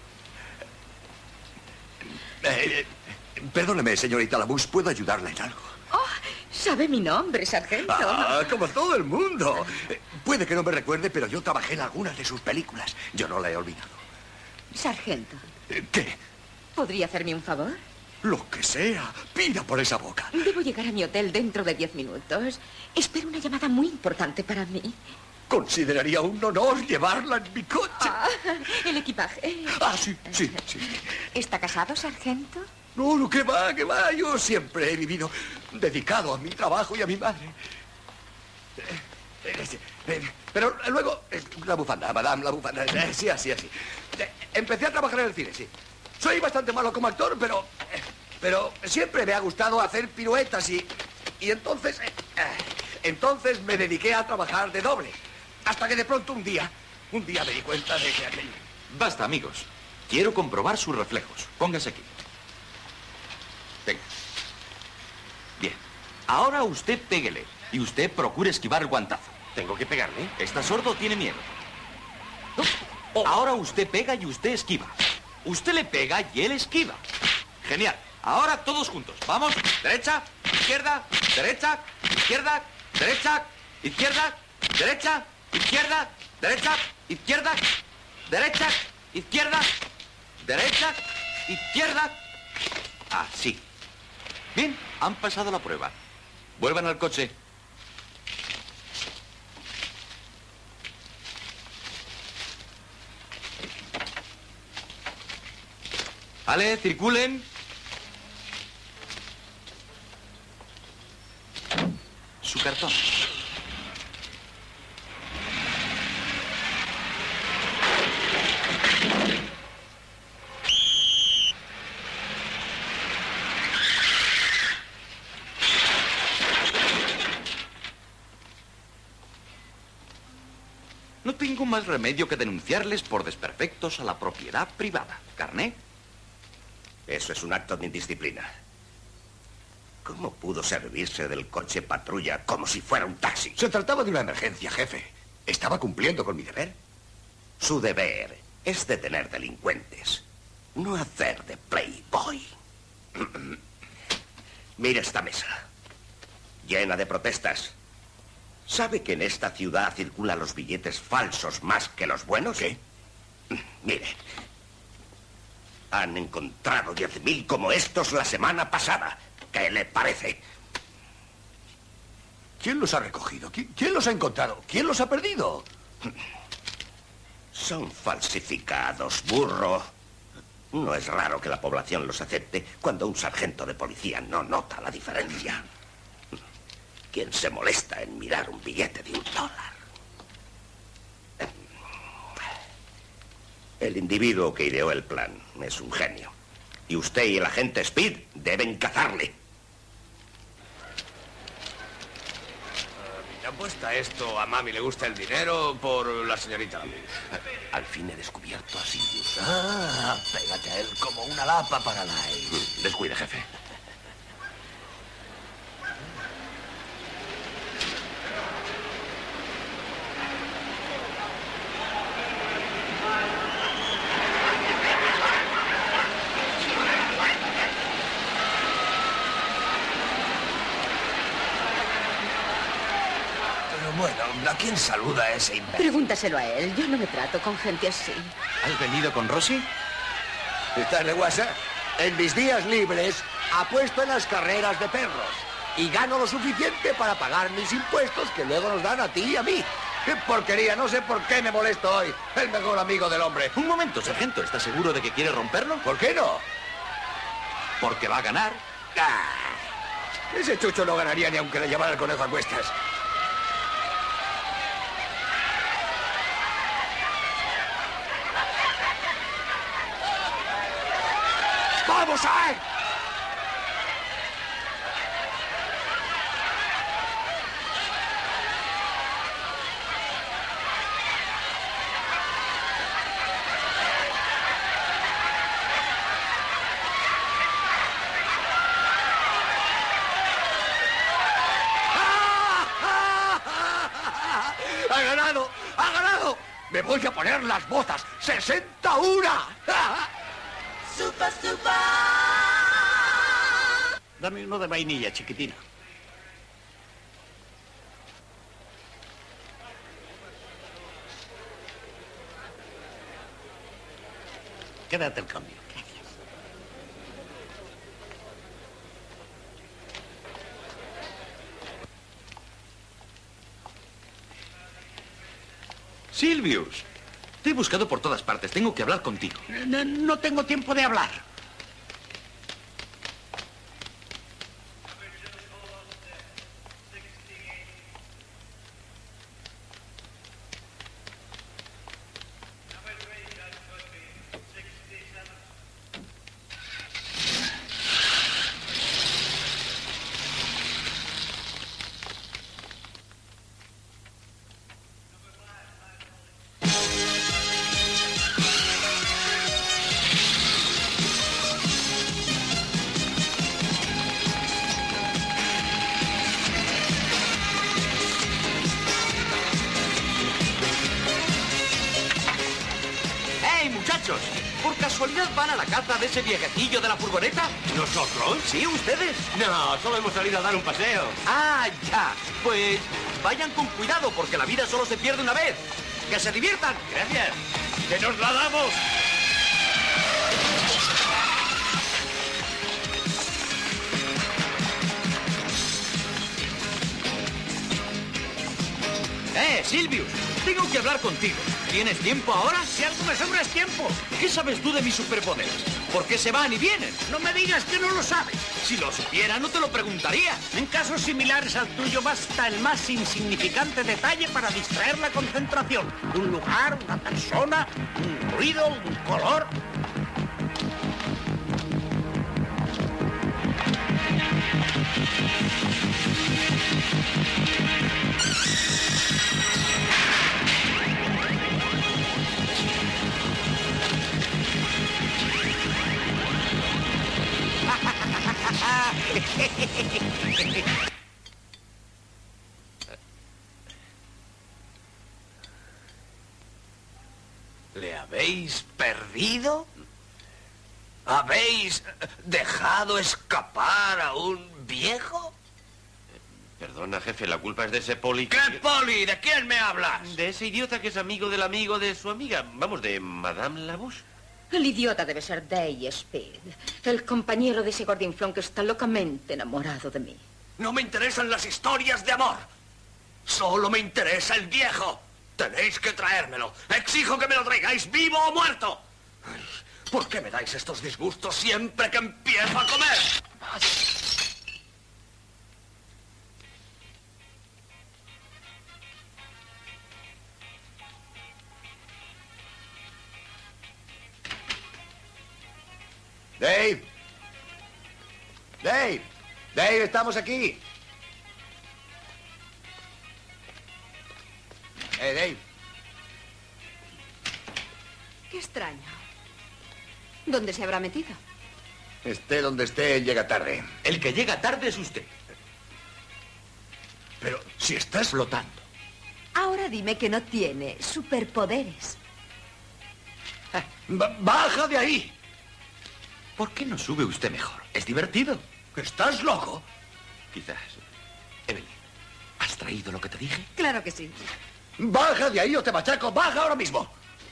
Perdóneme, señorita Labus, ¿puedo ayudarla en algo? Oh, sabe mi nombre, sargento. Como todo el mundo. Puede que no me recuerde, pero yo trabajé en algunas de sus películas. Yo no la he olvidado. Sargento. ¿Qué? ¿Podría hacerme un favor? Lo que sea. Pida por esa boca. Debo llegar a mi hotel dentro de 10 minutos. Espero una llamada muy importante para mí. Consideraría un honor llevarla en mi coche. El equipaje. Sí. ¿Está casado, sargento? No, ¿qué va? Yo siempre he vivido dedicado a mi trabajo y a mi madre. Pero luego, la bufanda, madame, la bufanda. Sí, así. Empecé a trabajar en el cine, sí. Soy bastante malo como actor, pero siempre me ha gustado hacer piruetas y entonces me dediqué a trabajar de doble. Hasta que de pronto un día me di cuenta de que aquello... Basta, amigos. Quiero comprobar sus reflejos. Póngase aquí. Venga. Bien. Ahora usted péguele. Y usted procure esquivar el guantazo. ¿Tengo que pegarle? ¿Está sordo o tiene miedo? Ahora usted pega y usted esquiva. Usted le pega y él esquiva. Genial. Ahora todos juntos. Vamos. Derecha, izquierda, derecha, izquierda, derecha, izquierda, derecha, izquierda, derecha, izquierda, derecha, izquierda, derecha, izquierda. Así. Bien, han pasado la prueba. Vuelvan al coche. Vale, circulen. Su cartón. No tengo más remedio que denunciarles por desperfectos a la propiedad privada. ¿Carné? Eso es un acto de indisciplina. ¿Cómo pudo servirse del coche patrulla como si fuera un taxi? Se trataba de una emergencia, jefe. Estaba cumpliendo con mi deber. Su deber es detener delincuentes, no hacer de playboy. Mire esta mesa, llena de protestas. ¿Sabe que en esta ciudad circulan los billetes falsos más que los buenos? ¿Qué? Mire, han encontrado 10.000 como estos la semana pasada. ¿Qué le parece? ¿Quién los ha recogido? ¿Quién los ha encontrado? ¿Quién los ha perdido? Son falsificados, burro. No es raro que la población los acepte cuando un sargento de policía no nota la diferencia. ¿Quién se molesta en mirar un billete de $1? El individuo que ideó el plan es un genio. Y usted y el agente Speed deben cazarle. ¿Te apuesta esto? A mami le gusta el dinero por la señorita Labus. Al fin he descubierto a Silvius. Ah, pégate a él como una lapa para la aire. Descuide, jefe. Bueno, ¿a quién saluda ese imbécil? Pregúntaselo a él. Yo no me trato con gente así. ¿Has venido con Rosy? ¿Estás de WhatsApp? En mis días libres apuesto en las carreras de perros y gano lo suficiente para pagar mis impuestos que luego nos dan a ti y a mí. ¡Qué porquería! No sé por qué me molesto hoy. El mejor amigo del hombre. Un momento, sargento. ¿Estás seguro de que quiere romperlo? ¿Por qué no? Porque va a ganar. ¡Ah! Ese chucho no ganaría ni aunque le llevara el conejo a cuestas. ¡Vamos a él! ¡Ha ganado! ¡Ha ganado! ¡Me voy a poner las botas! ¡61! ¡Super, super! Dame uno de vainilla, chiquitina. Quédate el cambio. Silvius, te he buscado por todas partes. Tengo que hablar contigo. No tengo tiempo de hablar. ¿Por casualidad van a la caza de ese viejecillo de la furgoneta? ¿Nosotros? ¿Sí, ustedes? No, solo hemos salido a dar un paseo. Ah, ya. Pues vayan con cuidado, porque la vida solo se pierde una vez. ¡Que se diviertan! Gracias. ¡Que nos la damos! Silvius, tengo que hablar contigo. ¿Tienes tiempo ahora? Si algo me sobra es tiempo. ¿Qué sabes tú de mis superpoderes? ¿Por qué se van y vienen? No me digas que no lo sabes. Si lo supiera, no te lo preguntaría. En casos similares al tuyo basta el más insignificante detalle para distraer la concentración. Un lugar, una persona, un ruido, un color. ¿Le habéis perdido? ¿Habéis dejado escapar a un viejo? Perdona, jefe, la culpa es de ese poli... ¿Qué poli? ¿De quién me hablas? De ese idiota que es amigo del amigo de su amiga. Vamos, de Madame Labouche. El idiota debe ser Day Speed, el compañero de ese gordinflón que está locamente enamorado de mí. No me interesan las historias de amor. Solo me interesa el viejo. Tenéis que traérmelo. Exijo que me lo traigáis vivo o muerto. Ay, ¿por qué me dais estos disgustos siempre que empiezo a comer? Dave. Dave. Dave, estamos aquí. Dave. Qué extraño. ¿Dónde se habrá metido? Esté donde esté, él llega tarde. El que llega tarde es usted. Pero si estás flotando. Ahora dime que no tiene superpoderes. ¡Baja de ahí! ¿Por qué no sube usted mejor? Es divertido. ¿Estás loco? Quizás. Evelyn, ¿has traído lo que te dije? Claro que sí. ¡Baja de ahí o te machaco! ¡Baja ahora mismo!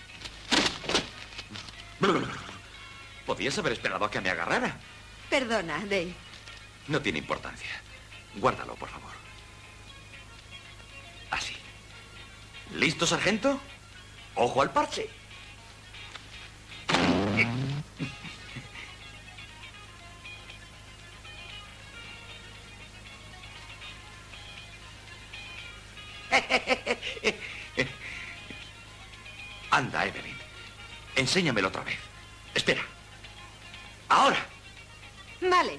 Podías haber esperado a que me agarrara. Perdona, Dave. No tiene importancia. Guárdalo, por favor. Así. ¿Listo, sargento? ¡Ojo al parche! Anda, Evelyn. Enséñamelo otra vez. Espera. Ahora. Vale.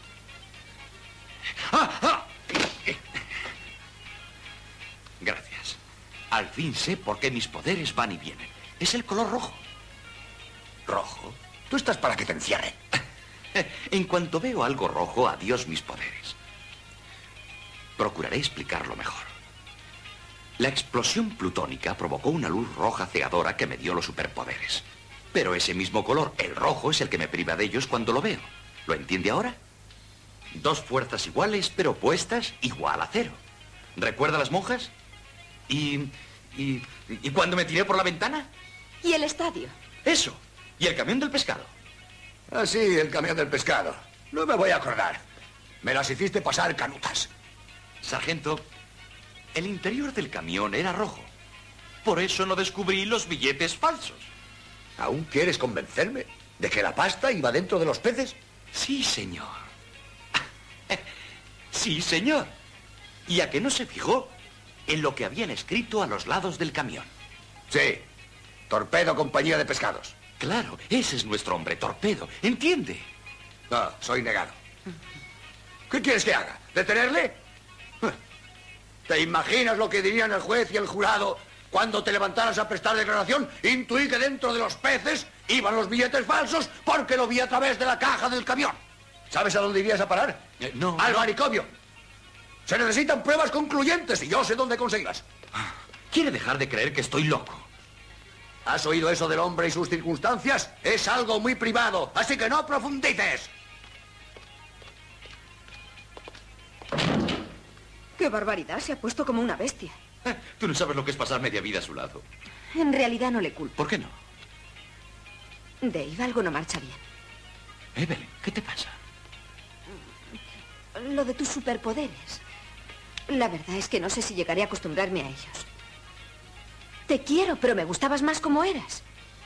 Gracias. Al fin sé por qué mis poderes van y vienen. Es el color rojo. ¿Rojo? Tú estás para que te encierren. En cuanto veo algo rojo, adiós mis poderes. Procuraré explicarlo mejor. La explosión plutónica provocó una luz roja cegadora que me dio los superpoderes. Pero ese mismo color, el rojo, es el que me priva de ellos cuando lo veo. ¿Lo entiende ahora? Dos fuerzas iguales, pero opuestas, igual a cero. ¿Recuerda a las monjas? ¿Y cuando me tiré por la ventana? ¿Y el estadio? Eso. ¿Y el camión del pescado? Ah, sí, el camión del pescado. No me voy a acordar. Me las hiciste pasar canutas. Sargento, el interior del camión era rojo. Por eso no descubrí los billetes falsos. ¿Aún quieres convencerme de que la pasta iba dentro de los peces? Sí, señor. Sí, señor. ¿Y a que no se fijó en lo que habían escrito a los lados del camión? Sí. Torpedo Compañía de Pescados. Claro, ese es nuestro hombre, Torpedo. ¿Entiende? No, soy negado. ¿Qué quieres que haga? ¿Detenerle? ¿Te imaginas lo que dirían el juez y el jurado cuando te levantaras a prestar declaración? Intuí que dentro de los peces iban los billetes falsos porque lo vi a través de la caja del camión. ¿Sabes a dónde irías a parar? No. Al manicomio. Se necesitan pruebas concluyentes y yo sé dónde conseguirlas. ¿Quiere dejar de creer que estoy loco? ¿Has oído eso del hombre y sus circunstancias? Es algo muy privado, así que no profundices. ¡Qué barbaridad! Se ha puesto como una bestia. Tú no sabes lo que es pasar media vida a su lado. En realidad no le culpo. ¿Por qué no? Dave, algo no marcha bien. Evelyn, ¿qué te pasa? Lo de tus superpoderes. La verdad es que no sé si llegaré a acostumbrarme a ellos. Te quiero, pero me gustabas más como eras.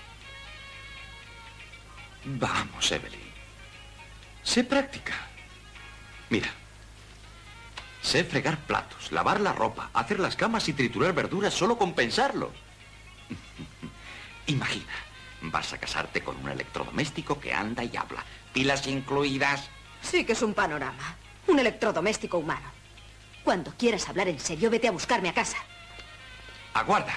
Vamos, Evelyn. Sé práctica. Mira. Sé fregar platos, lavar la ropa, hacer las camas y triturar verduras solo con pensarlo. Imagina, vas a casarte con un electrodoméstico que anda y habla. Pilas incluidas. Sí que es un panorama. Un electrodoméstico humano. Cuando quieras hablar en serio, vete a buscarme a casa. Aguarda.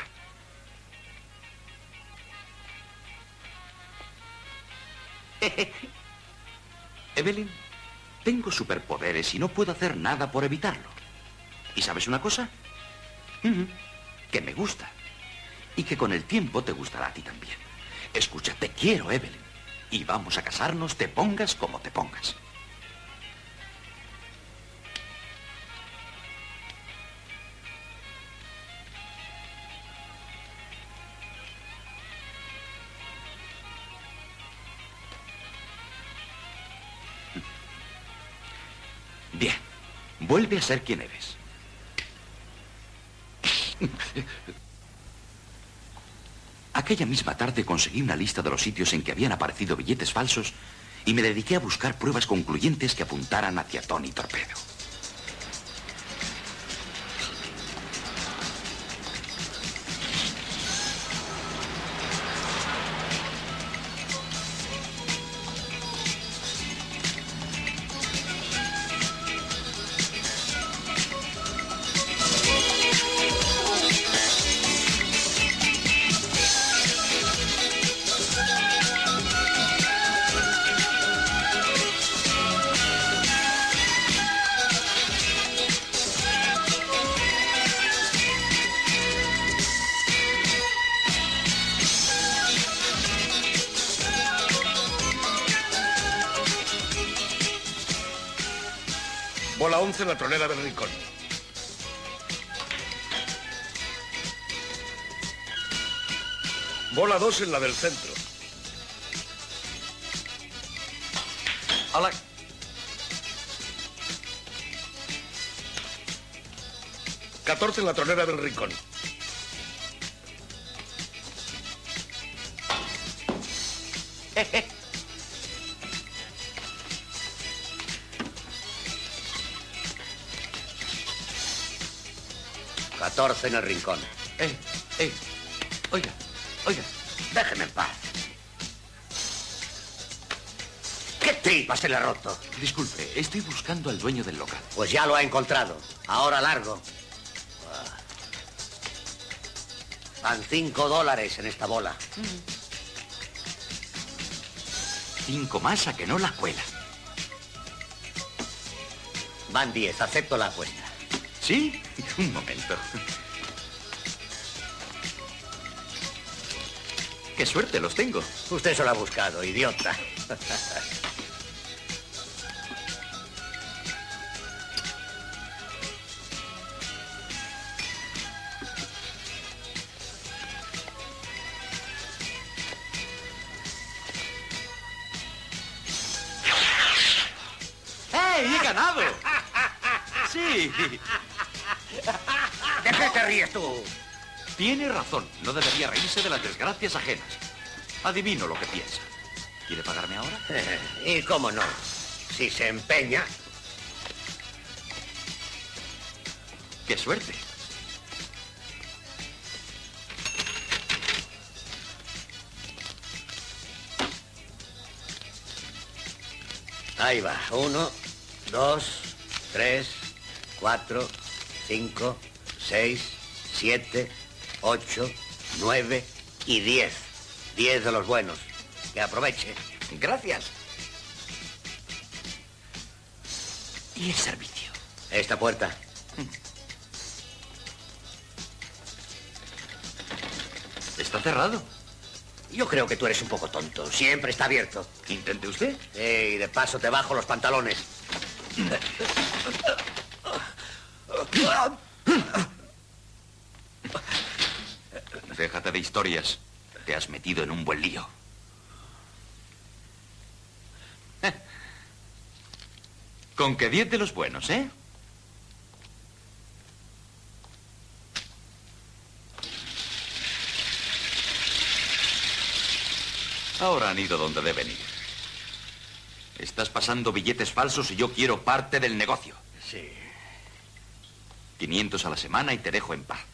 Evelyn, tengo superpoderes y no puedo hacer nada por evitarlo. ¿Y sabes una cosa? Que me gusta. Y que con el tiempo te gustará a ti también. Escucha, te quiero, Evelyn. Y vamos a casarnos, te pongas como te pongas. Bien, vuelve a ser quien eres. Aquella misma tarde conseguí una lista de los sitios en que habían aparecido billetes falsos y me dediqué a buscar pruebas concluyentes que apuntaran hacia Tony Torpedo. Bola 11 en la tronera del rincón. Bola 2 en la del centro. Hola. ...14 en la tronera del rincón. ...14 en el rincón. Oiga. Déjeme en paz. ¿Qué tripas se le ha roto? Disculpe, estoy buscando al dueño del local. Pues ya lo ha encontrado. Ahora largo. Van $5 en esta bola. 5 más a que no la cuela. Van 10. Acepto la apuesta. ¿Sí? Un momento. ¡Qué suerte los tengo! Usted se lo ha buscado, idiota. ¡Hey! ¡He ganado! ¡Sí! ¿De qué te ríes tú? Tiene razón. No debería reírse de las desgracias ajenas. Adivino lo que piensa. ¿Quiere pagarme ahora? ¿Y cómo no? Si se empeña. ¡Qué suerte! Ahí va. 1, 2, 3, 4, 5, 6, 7, 8, 9 y 10. 10 de los buenos. Que aproveche. Gracias. ¿Y el servicio? Esta puerta. Está cerrado. Yo creo que tú eres un poco tonto. Siempre está abierto. ¿Intente usted? Y de paso te bajo los pantalones. Déjate de historias. Te has metido en un buen lío. Con que 10 de los buenos, ¿eh? Ahora han ido donde deben ir. Estás pasando billetes falsos y yo quiero parte del negocio. Sí. 500 a la semana y te dejo en paz.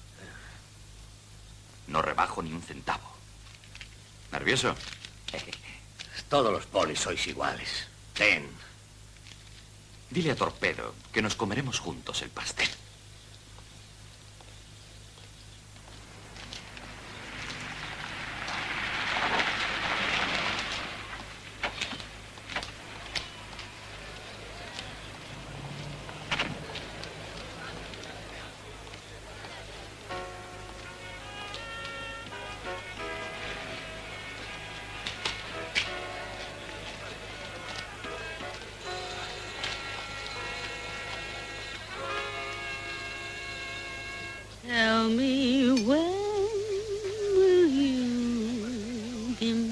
No rebajo ni un centavo. ¿Nervioso? Todos los polis sois iguales. Ten. Dile a Torpedo que nos comeremos juntos el pastel. me when will you be mine?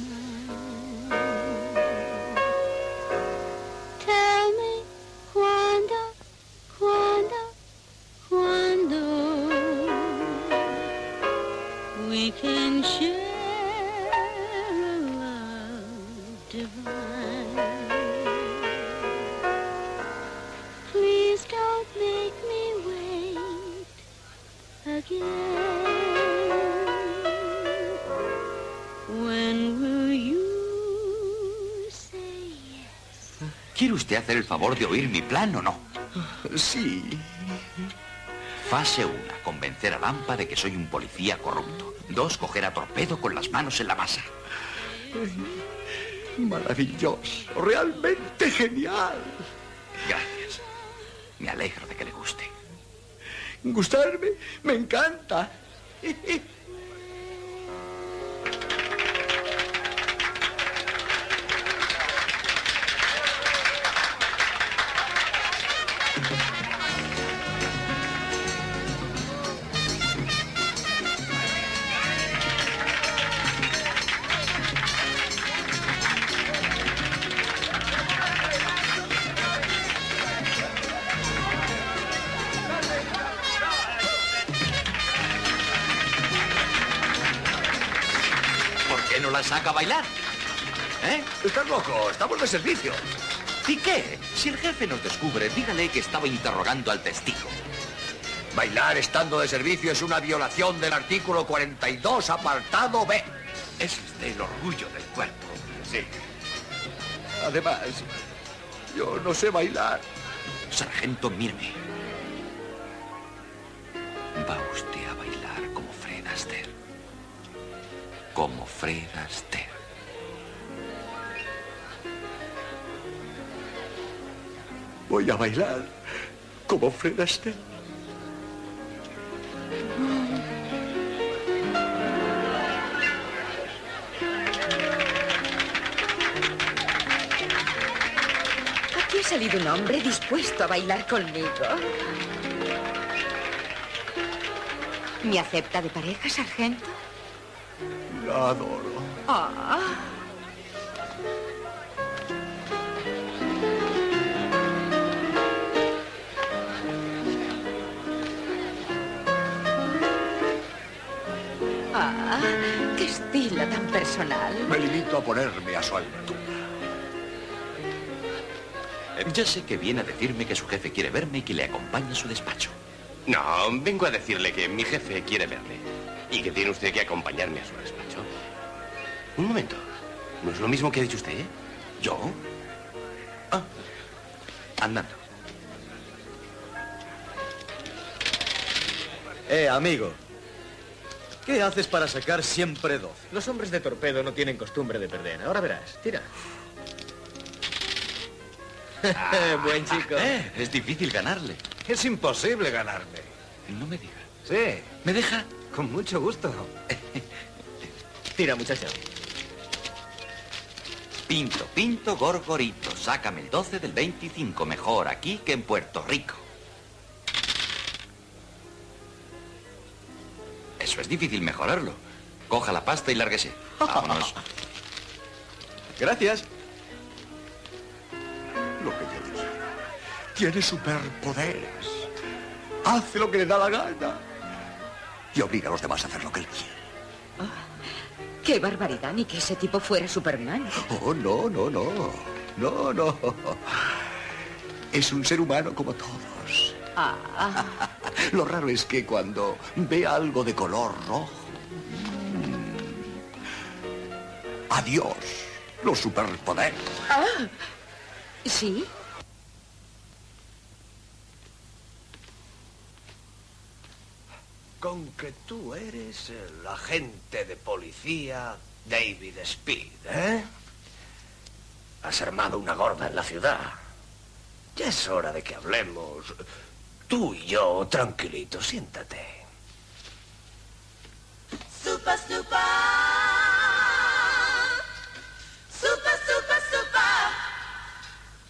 Tell me cuando we can share a love divine. Please don't make me wait again. When will you say yes? ¿Quiere usted hacer el favor de oír mi plan o no? Sí. Fase 1. Convencer a Lampa de que soy un policía corrupto. 2. Coger a Torpedo con las manos en la masa. Maravilloso. Realmente genial. Gracias. Me alegro de que le guste. ¿Gustarme? Me encanta. ¿No la saca a bailar? ¿Eh? Estás loco, estamos de servicio. ¿Y qué? Si el jefe nos descubre, dígale que estaba interrogando al testigo. Bailar estando de servicio es una violación del artículo 42, apartado B. Ese es del orgullo del cuerpo. Sí. Además, yo no sé bailar. Sargento, míreme. Va usted a bailar como Fred Astaire. Como Fred Astaire. Voy a bailar como Fred Astaire. Aquí ha salido un hombre dispuesto a bailar conmigo. ¿Me acepta de pareja, sargento? La adoro. Ah. Ah, qué estilo tan personal. Me limito a ponerme a su altura. Ya sé que viene a decirme que su jefe quiere verme y que le acompañe a su despacho. No, vengo a decirle que mi jefe quiere verle y que tiene usted que acompañarme a su despacho. Un momento. ¿No es lo mismo que ha dicho usted, eh? ¿Yo? Ah, andando. Amigo. ¿Qué haces para sacar siempre 12? Los hombres de Torpedo no tienen costumbre de perder. Ahora verás. Tira. Buen chico. Es difícil ganarle. Es imposible ganarle. No me diga. Sí. ¿Me deja? Con mucho gusto. Tira, muchacho. Pinto, pinto, gorgorito. Sácame el 12 del 25. Mejor aquí que en Puerto Rico. Eso es difícil mejorarlo. Coja la pasta y lárguese. Vámonos. Gracias. Lo que yo dije. Tiene superpoderes. Hace lo que le da la gana. Y obliga a los demás a hacer lo que él quiere. ¡Qué barbaridad! Ni que ese tipo fuera Superman. Oh, no, no, no. No, no. Es un ser humano como todos. Ah. Lo raro es que cuando ve algo de color rojo... Adiós, los superpoderes. Ah. ¿Sí? Con que tú eres el agente de policía David Speed, ¿eh? Has armado una gorda en la ciudad. Ya es hora de que hablemos. Tú y yo, tranquilito, siéntate. Super, super. Super, super,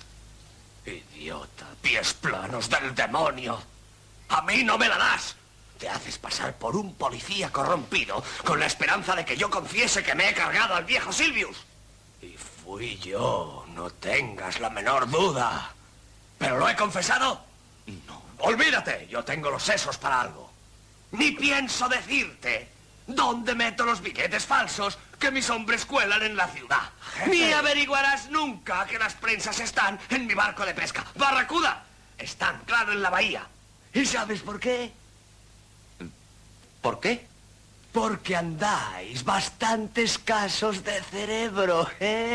super. Idiota, pies planos del demonio. A mí no me la das. Te haces pasar por un policía corrompido con la esperanza de que yo confiese que me he cargado al viejo Silvius. Y fui yo, no tengas la menor duda. ¿Pero lo he confesado? No. Olvídate, yo tengo los sesos para algo. Ni pienso decirte dónde meto los billetes falsos que mis hombres cuelan en la ciudad. Ni averiguarás nunca que las prensas están en mi barco de pesca. ¡Barracuda! Está anclado en la bahía. ¿Y sabes por qué? ¿Por qué? Porque andáis bastante escasos de cerebro.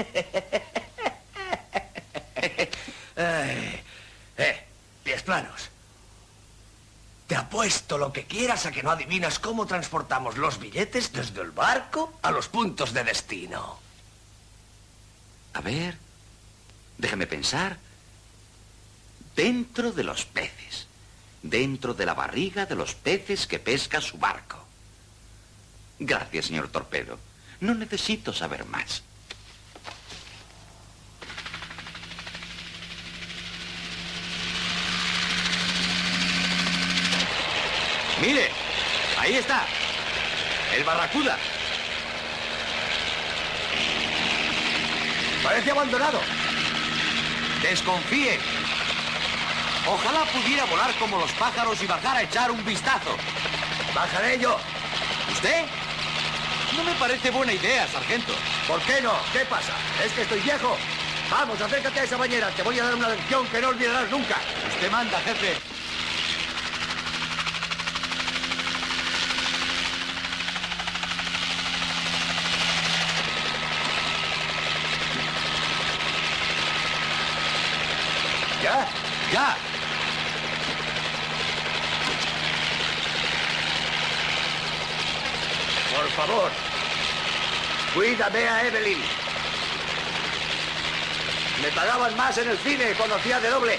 Pies planos. Te apuesto lo que quieras a que no adivinas cómo transportamos los billetes desde el barco a los puntos de destino. A ver, déjame pensar. Dentro de los peces. Dentro de la barriga de los peces que pesca su barco. Gracias, señor Torpedo. No necesito saber más. Mire, ahí está. El Barracuda. Parece abandonado. Desconfíe. Ojalá pudiera volar como los pájaros y bajar a echar un vistazo. Bajaré yo. ¿Usted? No me parece buena idea, sargento. ¿Por qué no? ¿Qué pasa? ¿Es que estoy viejo? Vamos, acércate a esa bañera. Te voy a dar una lección que no olvidarás nunca. Usted manda, jefe. ¿Ya? ¡Ya! Por favor, cuídame a Evelyn. Me pagaban más en el cine cuando hacía de doble.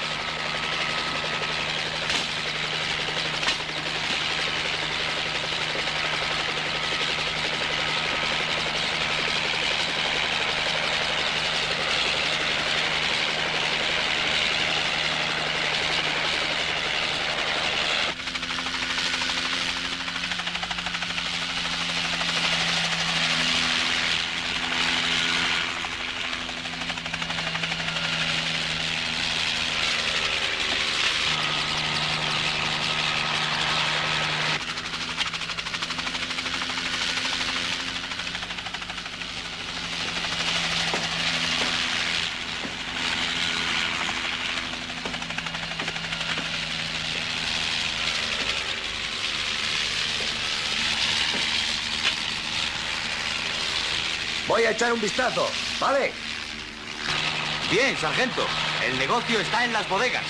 Voy a echar un vistazo, ¿vale? Bien, sargento. El negocio está en las bodegas.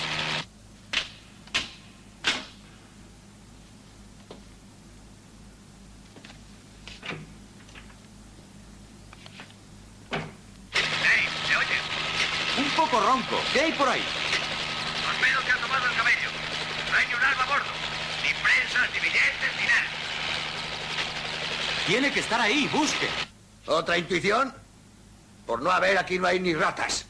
Hey, ¿se oye? Un poco ronco. ¿Qué hay por ahí? Torpedo que ha tomado el camello. No hay ni un alma a bordo. Ni prensas, ni billetes, ni nada. Tiene que estar ahí. Busque. ¿Otra intuición? Por no haber, aquí no hay ni ratas.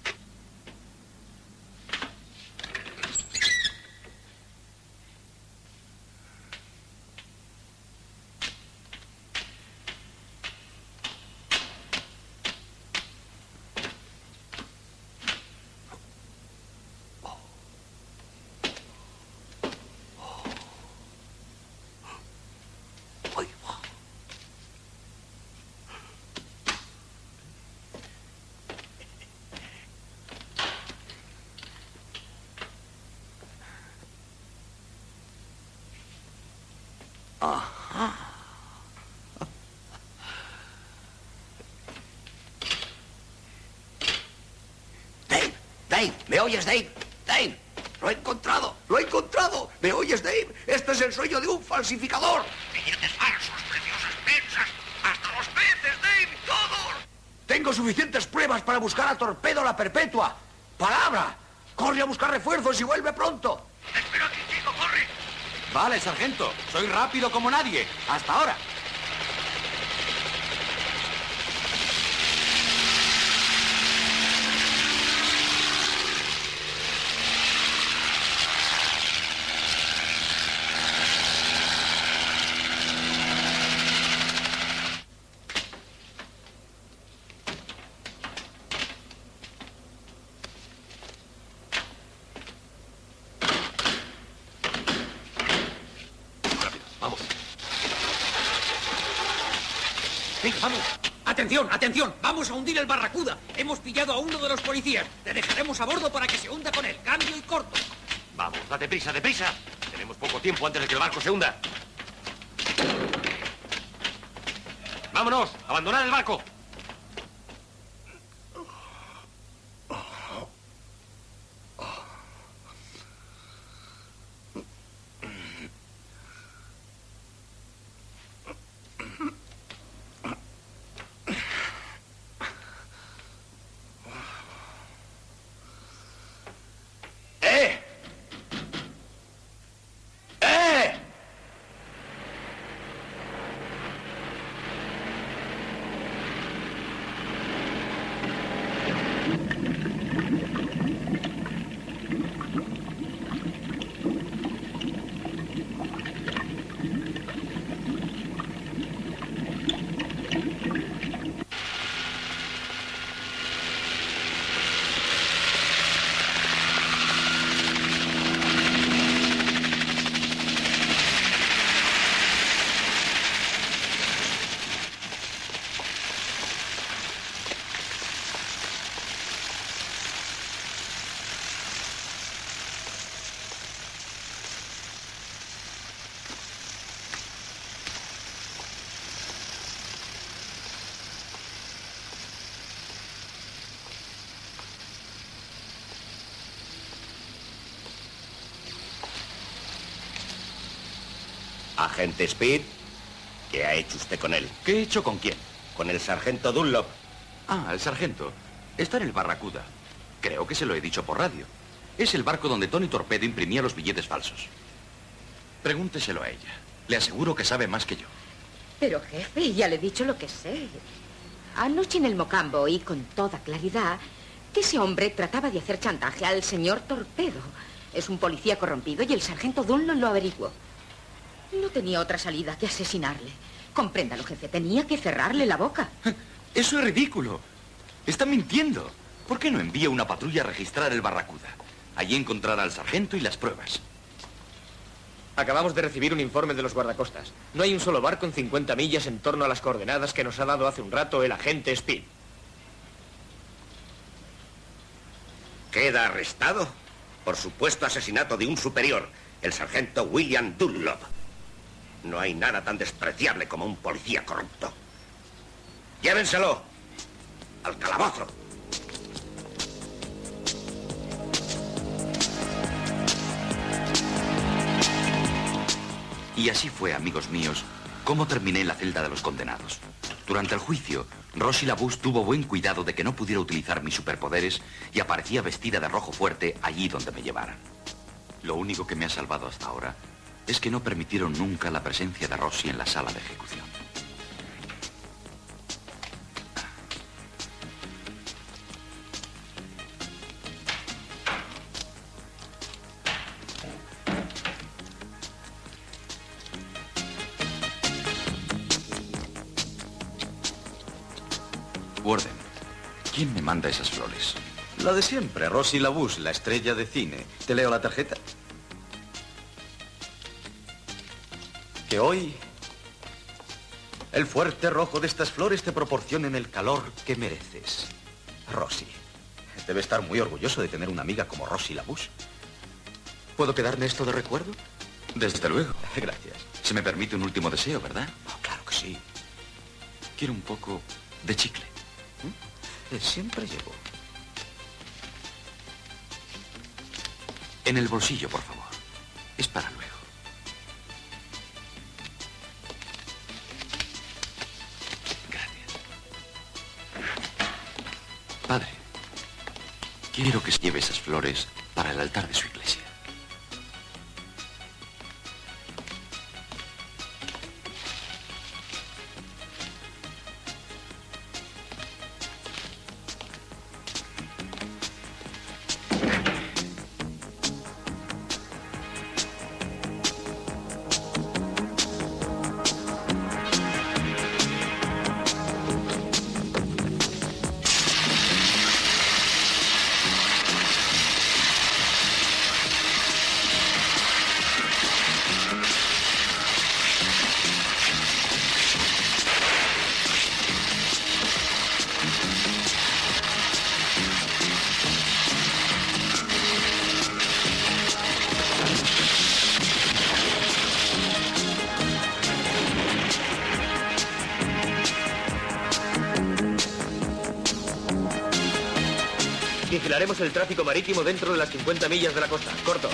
Ajá. Dave, ¿me oyes, Dave? Dave, lo he encontrado, lo he encontrado. ¿Me oyes, Dave? Este es el sueño de un falsificador. Billetes falsos, preciosas prensas, hasta los peces, Dave, todos. Tengo suficientes pruebas para buscar a Torpedo la Perpetua. ¡Palabra! Corre a buscar refuerzos y vuelve pronto. Espera aquí, chico, corre. Vale, sargento. Soy rápido como nadie. Hasta ahora. Venga, vamos. Atención, atención. Vamos a hundir el Barracuda. Hemos pillado a uno de los policías. Le dejaremos a bordo para que se hunda con él. Cambio y corto. Vamos, date prisa, deprisa. Tenemos poco tiempo antes de que el barco se hunda. Vámonos, abandonad el barco. Agente Speed, ¿qué ha hecho usted con él? ¿Qué he hecho con quién? Con el sargento Dunlop. Ah, el sargento. Está en el Barracuda. Creo que se lo he dicho por radio. Es el barco donde Tony Torpedo imprimía los billetes falsos. Pregúnteselo a ella. Le aseguro que sabe más que yo. Pero, jefe, ya le he dicho lo que sé. Anoche en el Mocambo oí con toda claridad que ese hombre trataba de hacer chantaje al señor Torpedo. Es un policía corrompido y el sargento Dunlop lo averiguó. No tenía otra salida que asesinarle. Compréndalo, jefe. Tenía que cerrarle la boca. Eso es ridículo. Está mintiendo. ¿Por qué no envía una patrulla a registrar el Barracuda? Allí encontrará al sargento y las pruebas. Acabamos de recibir un informe de los guardacostas. No hay un solo barco en 50 millas en torno a las coordenadas que nos ha dado hace un rato el agente Speed. Queda arrestado por supuesto asesinato de un superior, el sargento William Dunlop. No hay nada tan despreciable como un policía corrupto. Llévenselo al calabozo. Y así fue, amigos míos, cómo terminé en la celda de los condenados. Durante el juicio, Rosie LaBouche tuvo buen cuidado de que no pudiera utilizar mis superpoderes y aparecía vestida de rojo fuerte allí donde me llevaran. Lo único que me ha salvado hasta ahora es que no permitieron nunca la presencia de Rosie en la sala de ejecución. Warden, ¿quién me manda esas flores? La de siempre, Rosie LaBouche, la estrella de cine. ¿Te leo la tarjeta? Que hoy el fuerte rojo de estas flores te proporcionen el calor que mereces. Rosie, debe estar muy orgulloso de tener una amiga como Rosie LaBouche. ¿Puedo quedarme esto de recuerdo? Desde luego. Gracias. Se me permite un último deseo, ¿verdad? Oh, claro que sí. Quiero un poco de chicle. Siempre llevo. En el bolsillo, por favor. Es para luego. Gracias. Padre, quiero que se lleve esas flores para el altar de su iglesia. Vigilaremos el tráfico marítimo dentro de las 50 millas de la costa. Corto.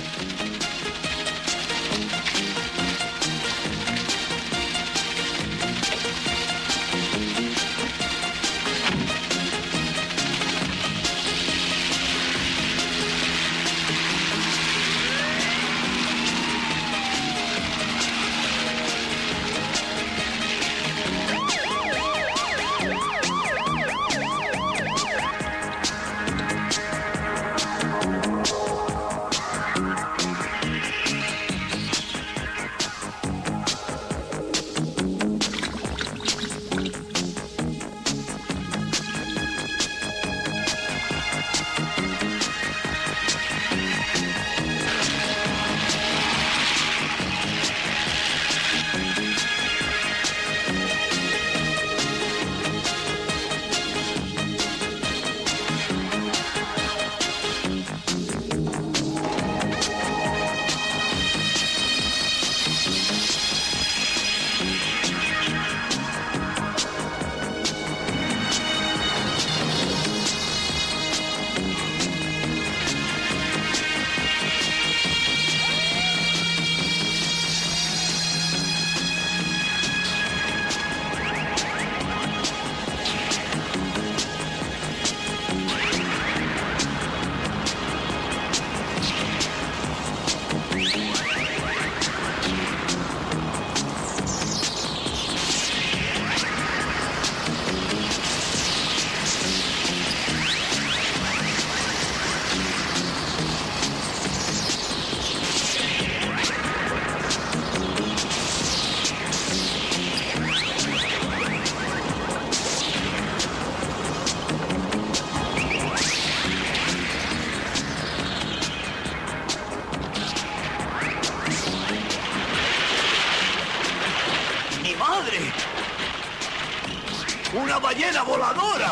¡Una ballena voladora!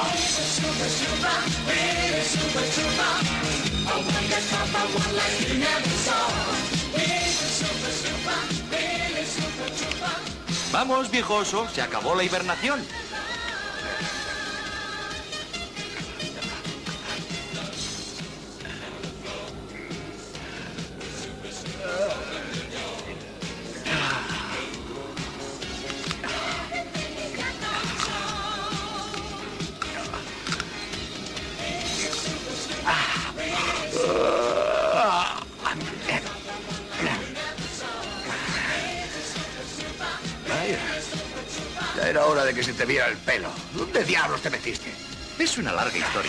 Vamos, viejoso, se acabó la hibernación. Ya era hora de que se te viera el pelo. ¿Dónde diablos te metiste? Es una larga historia.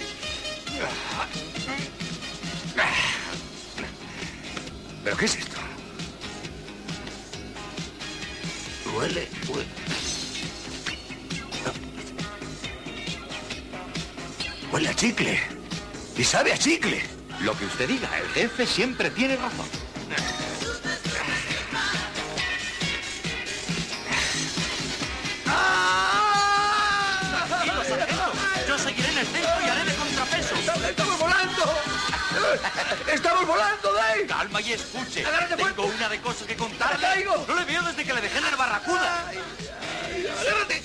¿Pero qué es esto? Huele. Huele a chicle. Y sabe a chicle. Lo que usted diga, el jefe siempre tiene razón. Yo seguiré en el centro y haré de contrapeso. ¡Estamos volando! ¡Estamos volando, Dave! Calma y escuche. ¡Agárrate fuerte! Tengo una de cosas que contarle. ¡Caigo! No le veo desde que le dejé en el Barracuda. ¡Agárrate!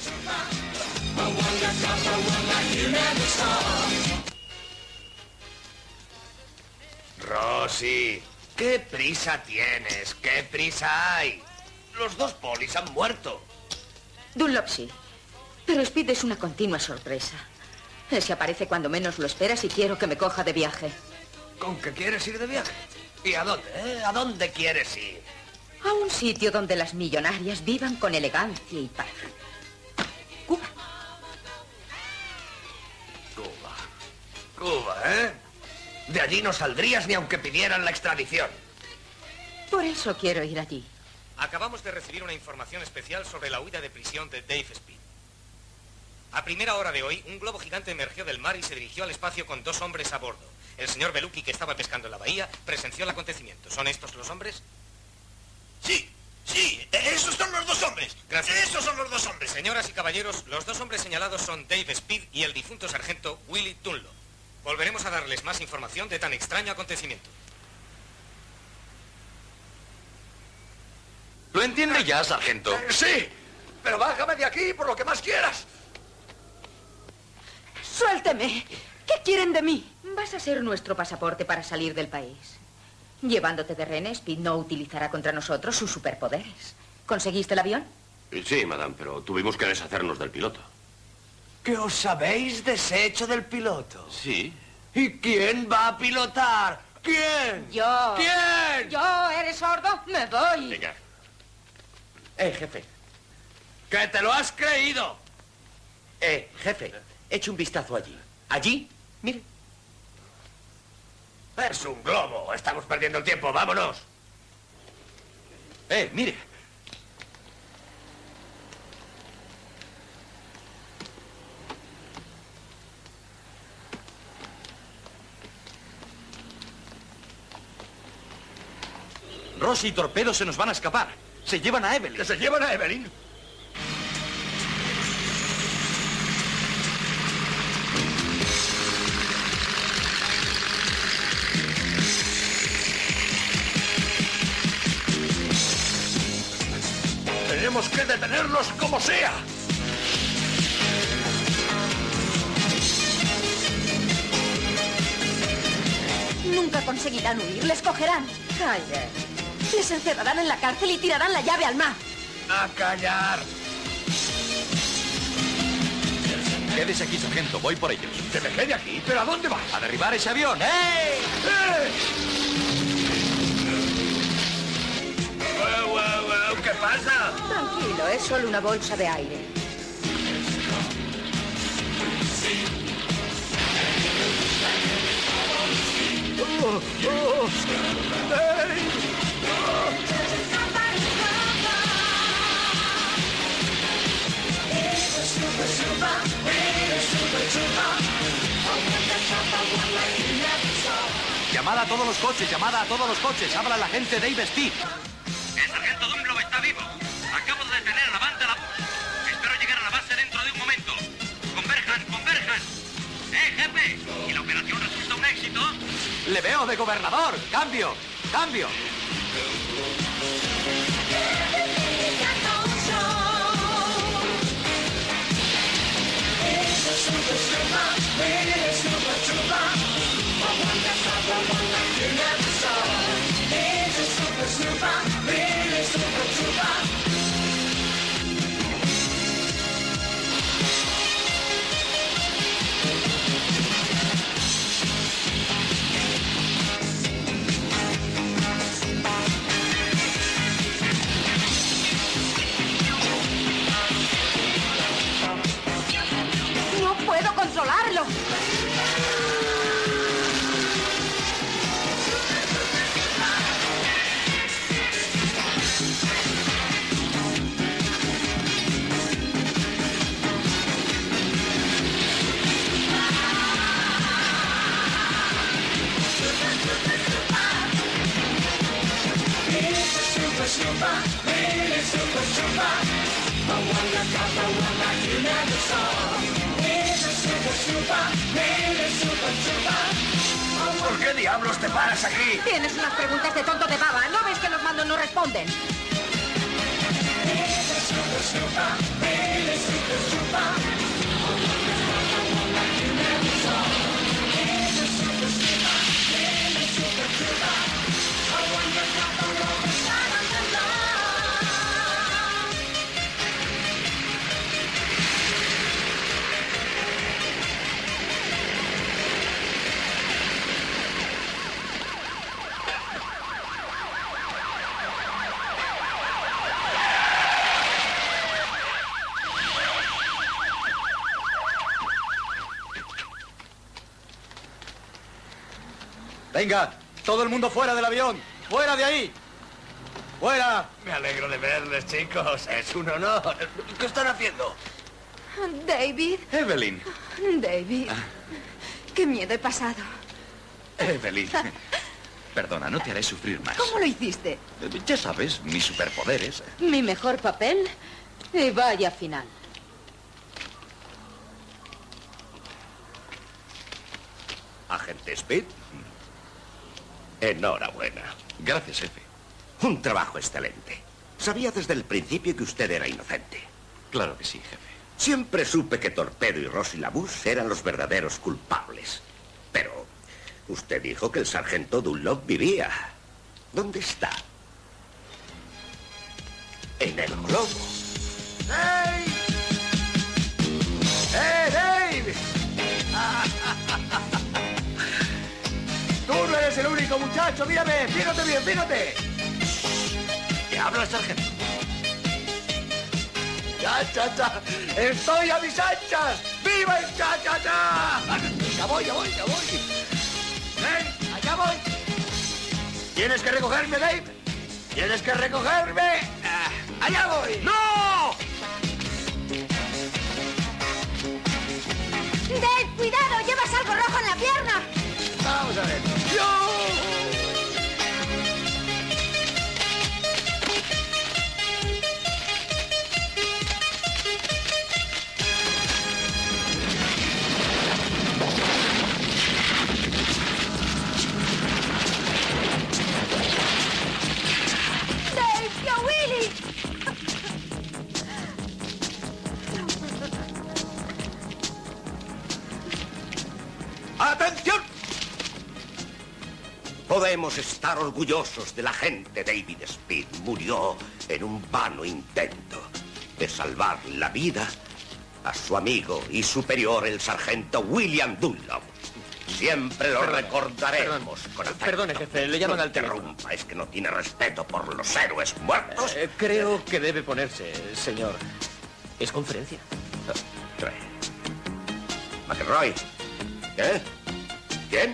Rosy, ¿qué prisa tienes? ¿Qué prisa hay? Los dos polis han muerto. Dunlop sí, pero Speed es una continua sorpresa. Él se aparece cuando menos lo esperas y quiero que me coja de viaje. ¿Con qué quieres ir de viaje? ¿Y a dónde? ¿A dónde quieres ir? A un sitio donde las millonarias vivan con elegancia y paz. Cuba. Cuba, ¿eh? De allí no saldrías ni aunque pidieran la extradición. Por eso quiero ir allí. Acabamos de recibir una información especial sobre la huida de prisión de Dave Speed. A primera hora de hoy, un globo gigante emergió del mar y se dirigió al espacio con 2 hombres a bordo. El señor Beluki, que estaba pescando en la bahía, presenció el acontecimiento. ¿Son estos los hombres? Sí, esos son los 2 hombres. Gracias. Esos son los 2 hombres. Señoras y caballeros, los 2 hombres señalados son Dave Speed y el difunto sargento Willie Dunlop. Volveremos a darles más información de tan extraño acontecimiento. ¿Lo entiende ya, sargento? Sí, pero bájame de aquí por lo que más quieras. ¡Suélteme! ¿Qué quieren de mí? Vas a ser nuestro pasaporte para salir del país. Llevándote de rehén, Speed no utilizará contra nosotros sus superpoderes. ¿Conseguiste el avión? Sí, madame, pero tuvimos que deshacernos del piloto. ¿Que os habéis deshecho del piloto? Sí. ¿Y quién va a pilotar? ¿Quién? Yo. ¿Quién? Yo, ¿eres sordo? Me voy. Venga. Jefe. ¡Que te lo has creído! Jefe, eche un vistazo allí. ¿Allí? Mire. Es un globo. Estamos perdiendo el tiempo. ¡Vámonos! Mire. Rossi y Torpedo se nos van a escapar. Se llevan a Evelyn. ¿Que se llevan a Evelyn? Tenemos que detenerlos como sea. Nunca conseguirán huir, les cogerán. Calla. Les encerrarán en la cárcel y tirarán la llave al mar. ¡A callar! Quédese aquí, sargento. Voy por ellos. ¿Que me quede aquí? ¿Pero a dónde vas? A derribar ese avión. ¿Qué pasa? Tranquilo, es solo una bolsa de aire. Llamada a todos los coches, llamada a todos los coches. Habla el agente Dave Speed. El sargento Dunlop está vivo. Acabo de detener a la banda la bus. Espero llegar a la base dentro de un momento. Converjan, converjan. Jefe, ¿y la operación resulta un éxito? Le veo de gobernador. Cambio, cambio. No puedo controlarlo. ¿Por qué diablos te paras aquí? Tienes unas preguntas de tonto de baba. ¿No ves que los mandos no responden? Venga, todo el mundo fuera del avión. ¡Fuera de ahí! ¡Fuera! Me alegro de verles, chicos. Es un honor. ¿Qué están haciendo? David. Evelyn. David. Qué miedo he pasado. Evelyn. Perdona, no te haré sufrir más. ¿Cómo lo hiciste? Ya sabes, mis superpoderes. Mi mejor papel y vaya final. Agente Speed. Enhorabuena. Gracias, jefe. Un trabajo excelente. Sabía desde el principio que usted era inocente. Claro que sí, jefe. Siempre supe que Torpedo y Rosie Labus eran los verdaderos culpables. Pero usted dijo que el sargento Dunlop vivía. ¿Dónde está? En el globo. ¡Hey! ¡Dave! Tú no eres el único muchacho, mírame, fíjate bien, fíjate. ¿Qué habla el sargento? ¡Cha! ¡Estoy a mis anchas! ¡Viva el cha! Ya voy. ¡Ven, allá voy! ¿Tienes que recogerme, Dave? ¿Tienes que recogerme? ¡Allá voy! ¡No! ¡Dave, cuidado! ¡Llevas algo rojo en la pierna! Vamos a ver. ¡Yo! ¡Atención! Podemos estar orgullosos del agente David Speed. Murió en un vano intento de salvar la vida a su amigo y superior, el sargento William Dunlop. Siempre lo recordaremos con afecto. Perdone, jefe, le llaman no al teléfono. interrumpa, es que no tiene respeto por los héroes muertos. Creo que debe ponerse, señor. Es conferencia. Trae. McElroy. ¿Qué? ¿Quién?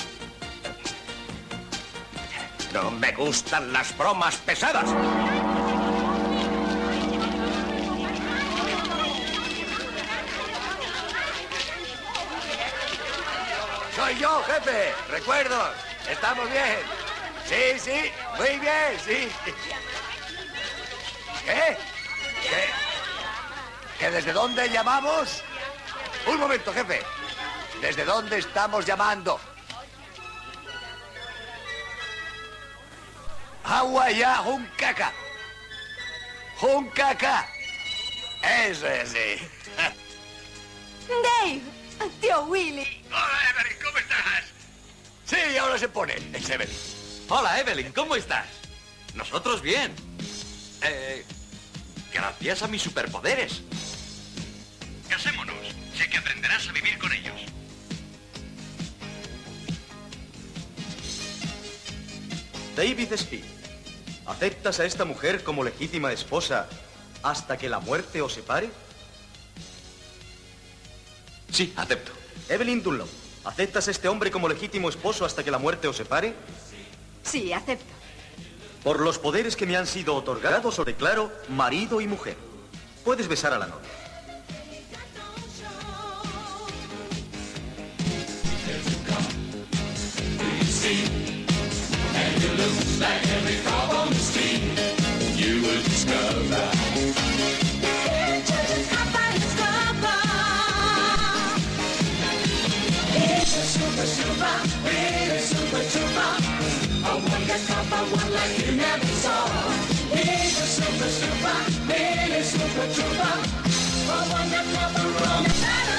No me gustan las bromas pesadas. Soy yo, jefe. Recuerdos. Estamos bien. Sí. Muy bien, sí. ¿Qué? ¿Que desde dónde llamamos? Un momento, jefe. ¿Desde dónde estamos llamando? Hawaii, Juncaca. Juncaca. Eso es, sí. ¡Dave! ¡Tío Willy! Hola, Evelyn, ¿cómo estás? Sí, ahora se pone. Es Evelyn. Hola, Evelyn, ¿cómo estás? Nosotros bien. Gracias a mis superpoderes. Casémonos. Sé que aprenderás a vivir con ellos. David Speed, ¿aceptas a esta mujer como legítima esposa hasta que la muerte os separe? Sí, acepto. Evelyn Dunlop, ¿aceptas a este hombre como legítimo esposo hasta que la muerte os separe? Sí, acepto. Por los poderes que me han sido otorgados, os declaro marido y mujer. Puedes besar a la novia. And it looks like every problem street you will discover. He's a super, really super trooper. A wonder one like you never saw. He's a super, really super trooper. A wonder